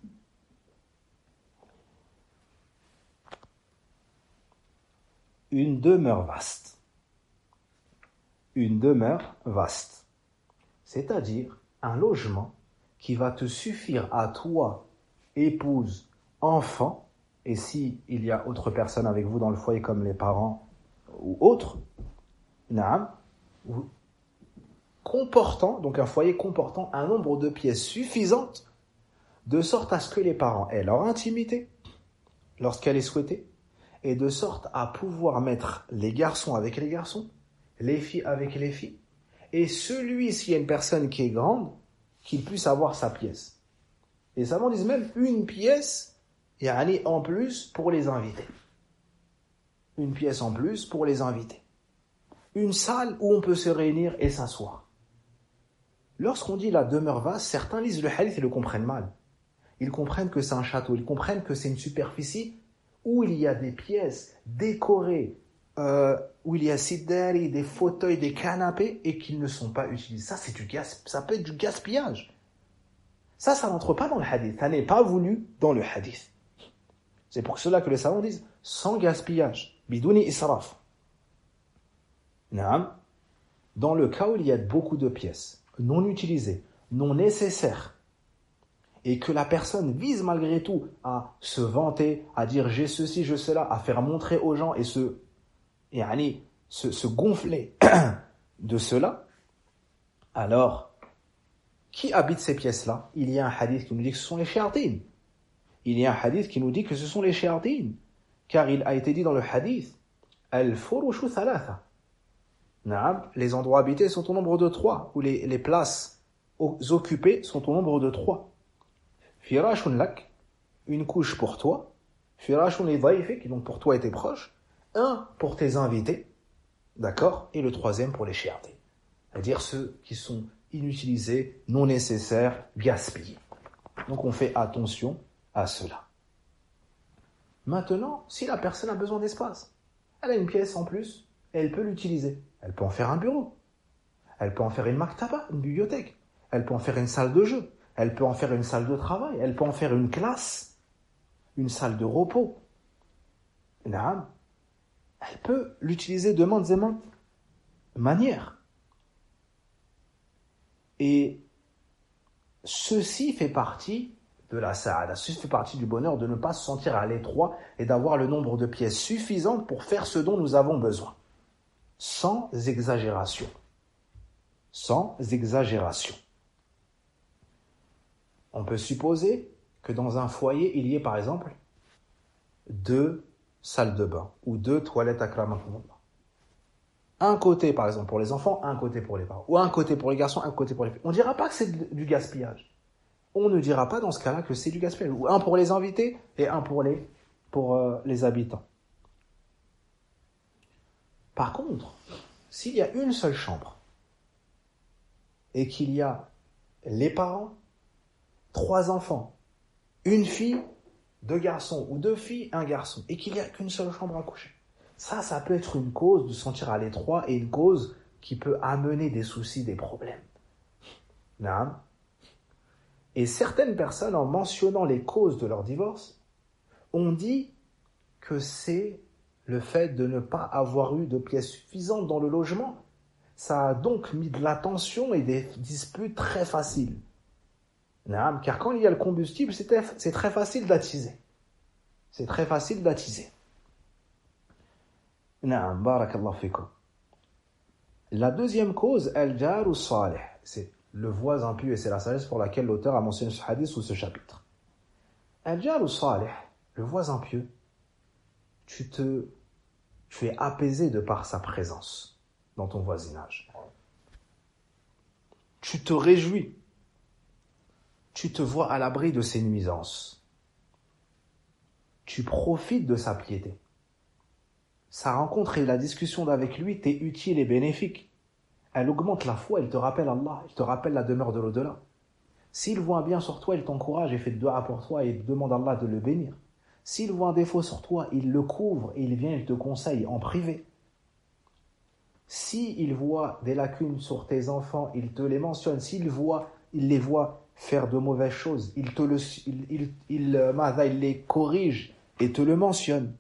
une demeure vaste. Une demeure vaste. C'est-à-dire un logement qui va te suffire à toi, épouse, enfant, et si il y a autre personne avec vous dans le foyer comme les parents ou autres, comportant, donc un foyer comportant un nombre de pièces suffisantes de sorte à ce que les parents aient leur intimité lorsqu'elle est souhaitée et de sorte à pouvoir mettre les garçons avec les garçons, les filles avec les filles et celui, s'il y a une personne qui est grande, qu'il puisse avoir sa pièce. Les savants disent même une pièce en plus pour les invités. Une pièce en plus pour les invités. Une salle où on peut se réunir et s'asseoir. Lorsqu'on dit la demeure vaste, certains lisent le hadith et le comprennent mal. Ils comprennent que c'est un château, ils comprennent que c'est une superficie où il y a des pièces décorées, où il y a des fauteuils, des canapés et qu'ils ne sont pas utilisés. Ça, ça peut être du gaspillage. Ça n'entre pas dans le hadith. Ça n'est pas voulu dans le hadith. C'est pour cela que les savants disent sans gaspillage, bidouni israf. Dans le cas où il y a beaucoup de pièces non utilisées, non nécessaires, et que la personne vise malgré tout à se vanter, à dire j'ai ceci, j'ai cela, à faire montrer aux gens et se gonfler de cela, alors, qui habite ces pièces-là? Il y a un hadith qui nous dit que ce sont les shayatin. Il y a un hadith qui nous dit que ce sont les shayatin, car il a été dit dans le hadith al-furushu thalatha. Les endroits habités sont au nombre de 3, ou les places occupées sont au nombre de 3. Firashun lak, une couche pour toi. Firashun li dhayfik, donc pour toi et tes proches. Un pour tes invités, d'accord? Et le troisième pour les shayatin. C'est-à-dire ceux qui sont inutilisés, non nécessaires, gaspillés. Donc on fait attention à cela. Maintenant, si la personne a besoin d'espace, elle a une pièce en plus, elle peut l'utiliser. Elle peut en faire un bureau. Elle peut en faire une maktaba, une bibliothèque. Elle peut en faire une salle de jeu. Elle peut en faire une salle de travail. Elle peut en faire une classe, une salle de repos. elle peut l'utiliser de maintes et maintes manières. Et ceci fait partie de la sa'ada, ceci fait partie du bonheur de ne pas se sentir à l'étroit et d'avoir le nombre de pièces suffisantes pour faire ce dont nous avons besoin. Sans exagération. Sans exagération. On peut supposer que dans un foyer, il y ait par exemple 2 salles de bain ou 2 toilettes akramakumullah. Un côté par exemple pour les enfants, un côté pour les parents, ou un côté pour les garçons, un côté pour les filles. On ne dira pas que c'est du gaspillage. On ne dira pas dans ce cas-là que c'est du gaspillage. Ou un pour les invités et un pour les habitants. Par contre, s'il y a une seule chambre et qu'il y a les parents, 3 enfants, une fille, 2 garçons, ou 2 filles, 1 garçon, et qu'il n'y a qu'une seule chambre à coucher, ça peut être une cause de se sentir à l'étroit et une cause qui peut amener des soucis, des problèmes. Non. Et certaines personnes, en mentionnant les causes de leur divorce, ont dit que c'est le fait de ne pas avoir eu de pièces suffisantes dans le logement. Ça a donc mis de la tension et des disputes très faciles. Non, car quand il y a le combustible, c'est très facile d'attiser. C'est très facile d'attiser. Non, barakallahu fikum. La deuxième cause, al-jaru salih, c'est le voisin pieux, et c'est la sagesse pour laquelle l'auteur a mentionné ce hadith ou ce chapitre. Al-jaru salih, le voisin pieux, tu es apaisé de par sa présence dans ton voisinage. Tu te réjouis. Tu te vois à l'abri de ses nuisances. Tu profites de sa piété. Sa rencontre et la discussion avec lui t'est utile et bénéfique. Elle augmente la foi, elle te rappelle Allah, elle te rappelle la demeure de l'au-delà. S'il voit un bien sur toi, il t'encourage et fait de dua pour toi et demande à Allah de le bénir. S'il voit un défaut sur toi, il le couvre et il vient, il te conseille en privé. S'il voit des lacunes sur tes enfants, il te les mentionne. S'il les voit faire de mauvaises choses, il les corrige et te le mentionne.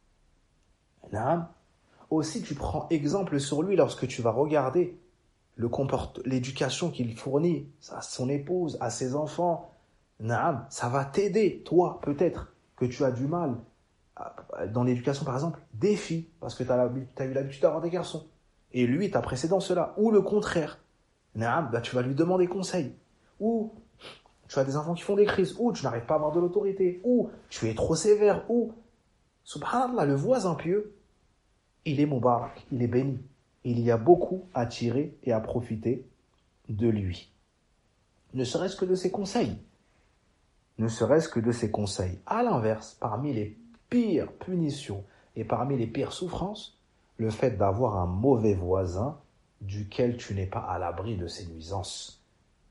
Aussi, tu prends exemple sur lui lorsque tu vas regarder l'éducation qu'il fournit à son épouse, à ses enfants. Ça va t'aider, toi, peut-être, que tu as du mal dans l'éducation, par exemple, des filles, parce que tu as eu l'habitude d'avoir des garçons. Et lui, t'a précédé cela. Ou le contraire. Tu vas lui demander conseil. Ou tu as des enfants qui font des crises. Ou tu n'arrives pas à avoir de l'autorité. Ou tu es trop sévère. Ou, subhanallah, le voisin pieux, il est mubarak, il est béni. Il y a beaucoup à tirer et à profiter de lui. Ne serait-ce que de ses conseils. Ne serait-ce que de ses conseils. À l'inverse, parmi les pires punitions et parmi les pires souffrances, le fait d'avoir un mauvais voisin duquel tu n'es pas à l'abri de ses nuisances.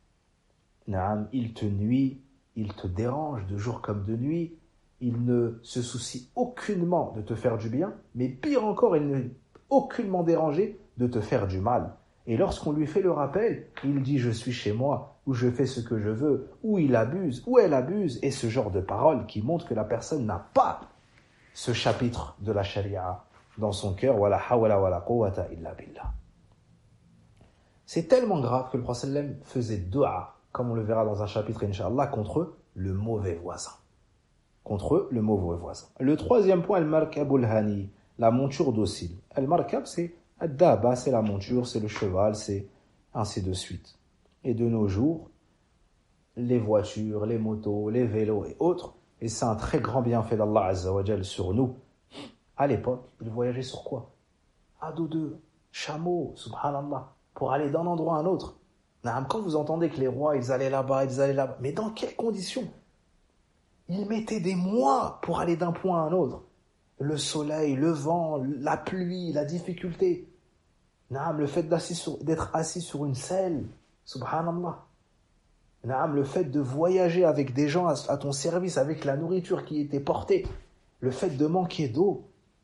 Il te nuit, il te dérange de jour comme de nuit, il ne se soucie aucunement de te faire du bien, mais pire encore, il n'est aucunement dérangé de te faire du mal. Et lorsqu'on lui fait le rappel, il dit « je suis chez moi » ou « je fais ce que je veux » ou il abuse ou elle abuse, et ce genre de paroles qui montrent que la personne n'a pas ce chapitre de la charia dans son cœur. Wala hawla wala quwwata illa billah. C'est tellement grave que le prophète sallam faisait dua, comme on le verra dans un chapitre inch'Allah, contre le mauvais voisin. Contre le mauvais voisin. Le troisième point, al-markabul hani, la monture docile. Al-markab, c'est ad-daba, c'est la monture, c'est le cheval, c'est ainsi de suite. Et de nos jours, les voitures, les motos, les vélos et autres, et c'est un très grand bienfait d'Allah Azza wa Jal sur nous. À l'époque, ils voyageaient sur quoi? À dos de chameaux, subhanallah, pour aller d'un endroit à un autre. Quand vous entendez que les rois, ils allaient là-bas, mais dans quelles conditions? Ils mettaient des mois pour aller d'un point à un autre. Le soleil, le vent, la pluie, la difficulté. Le fait d'être assis sur une selle, subhanallah. Le fait de voyager avec des gens à ton service, avec la nourriture qui était portée. Le fait de manquer d'eau.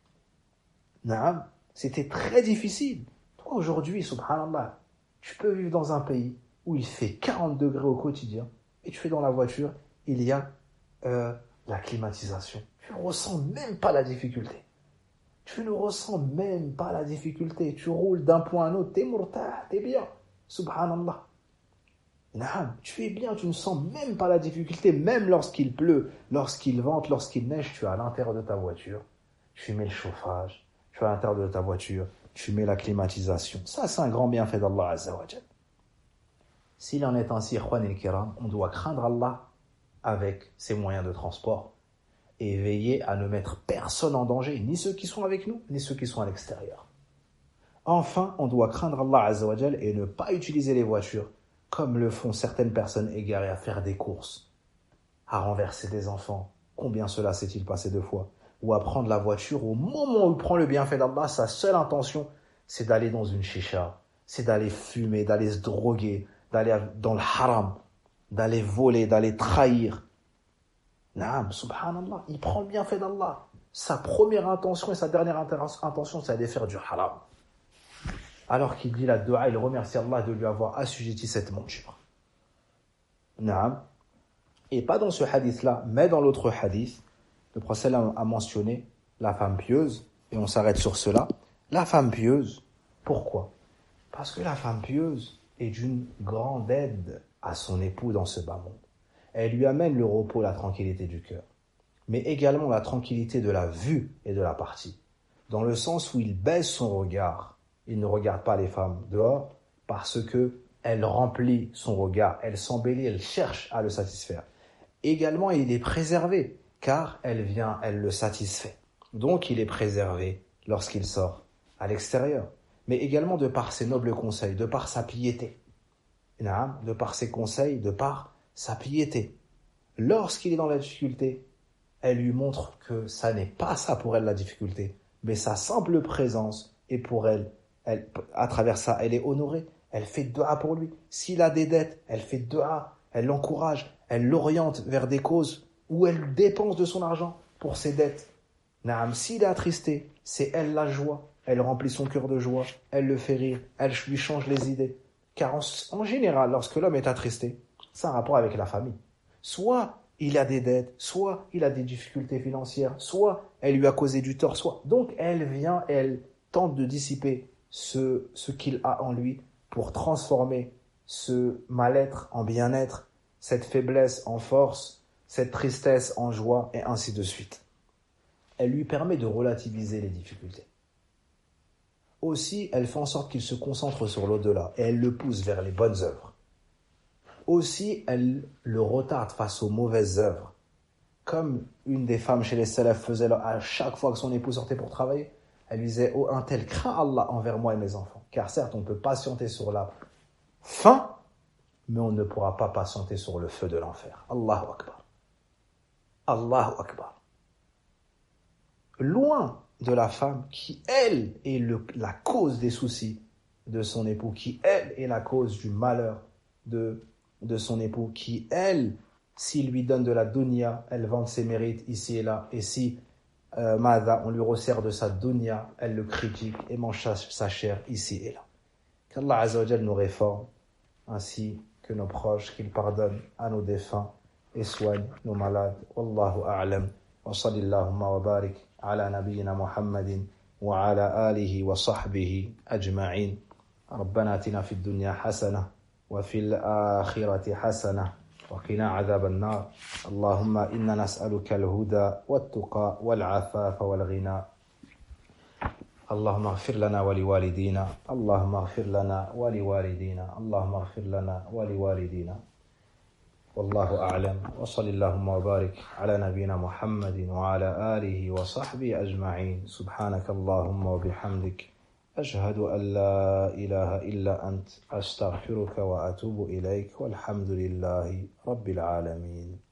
C'était très difficile. Toi, aujourd'hui, subhanallah, tu peux vivre dans un pays où il fait 40 degrés au quotidien et tu es dans la voiture, il y a la climatisation. Tu ne ressens même pas la difficulté. Tu ne ressens même pas la difficulté. Tu roules d'un point à un autre, t'es murtah, t'es bien. Subhanallah. Naam, tu es bien, tu ne sens même pas la difficulté, même lorsqu'il pleut, lorsqu'il vente, lorsqu'il neige, tu es à l'intérieur de ta voiture, tu mets le chauffage, tu es à l'intérieur de ta voiture, tu mets la climatisation. Ça, c'est un grand bienfait d'Allah Azza wa Jal. S'il en est ainsi, ikhwan el-kiram, on doit craindre Allah avec ses moyens de transport et veiller à ne mettre personne en danger, ni ceux qui sont avec nous, ni ceux qui sont à l'extérieur. Enfin, on doit craindre Allah Azza wa Jal et ne pas utiliser les voitures comme le font certaines personnes égarées à faire des courses, à renverser des enfants. Combien cela s'est-il passé 2 fois? Ou à prendre la voiture au moment où il prend le bienfait d'Allah, sa seule intention, c'est d'aller dans une chicha, c'est d'aller fumer, d'aller se droguer, d'aller dans le haram, d'aller voler, d'aller trahir. Naam, subhanallah, il prend le bienfait d'Allah. Sa première intention et sa dernière intention, c'est d'aller faire du haram. Alors qu'il dit la dua, il remercie Allah de lui avoir assujetti cette monture. Naam. Et pas dans ce hadith-là, mais dans l'autre hadith, le prophète a mentionné la femme pieuse, et on s'arrête sur cela. La femme pieuse, pourquoi? Parce que la femme pieuse est d'une grande aide à son époux dans ce bas monde. Elle lui amène le repos, la tranquillité du cœur, mais également la tranquillité de la vue et de la partie, dans le sens où il baisse son regard. Il ne regarde pas les femmes dehors parce que elle remplit son regard, elle s'embellit, elle cherche à le satisfaire. Également, il est préservé car elle le satisfait. Donc, il est préservé lorsqu'il sort à l'extérieur. Mais également de par ses nobles conseils, de par sa piété. De par ses conseils, de par sa piété. Lorsqu'il est dans la difficulté, elle lui montre que ça n'est pas ça pour elle la difficulté, mais sa simple présence est pour elle. À travers ça, elle est honorée. Elle fait dua pour lui. S'il a des dettes, elle fait dua. Elle l'encourage. Elle l'oriente vers des causes où elle dépense de son argent pour ses dettes. Naam, s'il est attristé, c'est elle la joie. Elle remplit son cœur de joie. Elle le fait rire. Elle lui change les idées. Car en général, lorsque l'homme est attristé, c'est un rapport avec la famille. Soit il a des dettes, soit il a des difficultés financières, soit elle lui a causé du tort, soit. Donc elle tente de dissiper ce qu'il a en lui pour transformer ce mal-être en bien-être, cette faiblesse en force, cette tristesse en joie, et ainsi de suite. Elle lui permet de relativiser les difficultés. Aussi, elle fait en sorte qu'il se concentre sur l'au-delà et elle le pousse vers les bonnes œuvres. Aussi, elle le retarde face aux mauvaises œuvres. Comme une des femmes chez les salafs faisait à chaque fois que son époux sortait pour travailler, elle lui disait « Oh, un tel craint Allah envers moi et mes enfants. » Car certes, on peut patienter sur la faim, mais on ne pourra pas patienter sur le feu de l'enfer. Allahu Akbar. Allahu Akbar. Loin de la femme qui, elle, est la cause des soucis de son époux, qui, elle, est la cause du malheur de son époux, qui, elle, s'il lui donne de la dunya, elle vante ses mérites ici et là, et si on lui resserre de sa dunya, elle le critique et mange sa chair ici et là. Qu'Allah Azza wa Jal nous réforme, ainsi que nos proches, qu'il pardonne à nos défunts et soigne nos malades. Wallahu a'lam. Wa sallallahu wa barik ala nabiyyina Muhammadin wa ala alihi wa sahbihi ajma'in. ربنا آتنا في الدنيا حسنة وفي الآخرة حسنة وقنا عذاب النار. اللهم إنا نسألك الهدى والتقى والعفاف والغنى. اللهم اغفر لنا ولوالدينا. اللهم اغفر لنا ولوالدينا. اللهم اغفر لنا ولوالدينا. والله أعلم. وصل اللهم وبارك على نبينا محمد وعلى آله وصحبه أجمعين. سبحانك اللهم وبحمدك أشهد أن لا إله إلا أنت أستغفرك وأتوب إليك والحمد لله رب العالمين.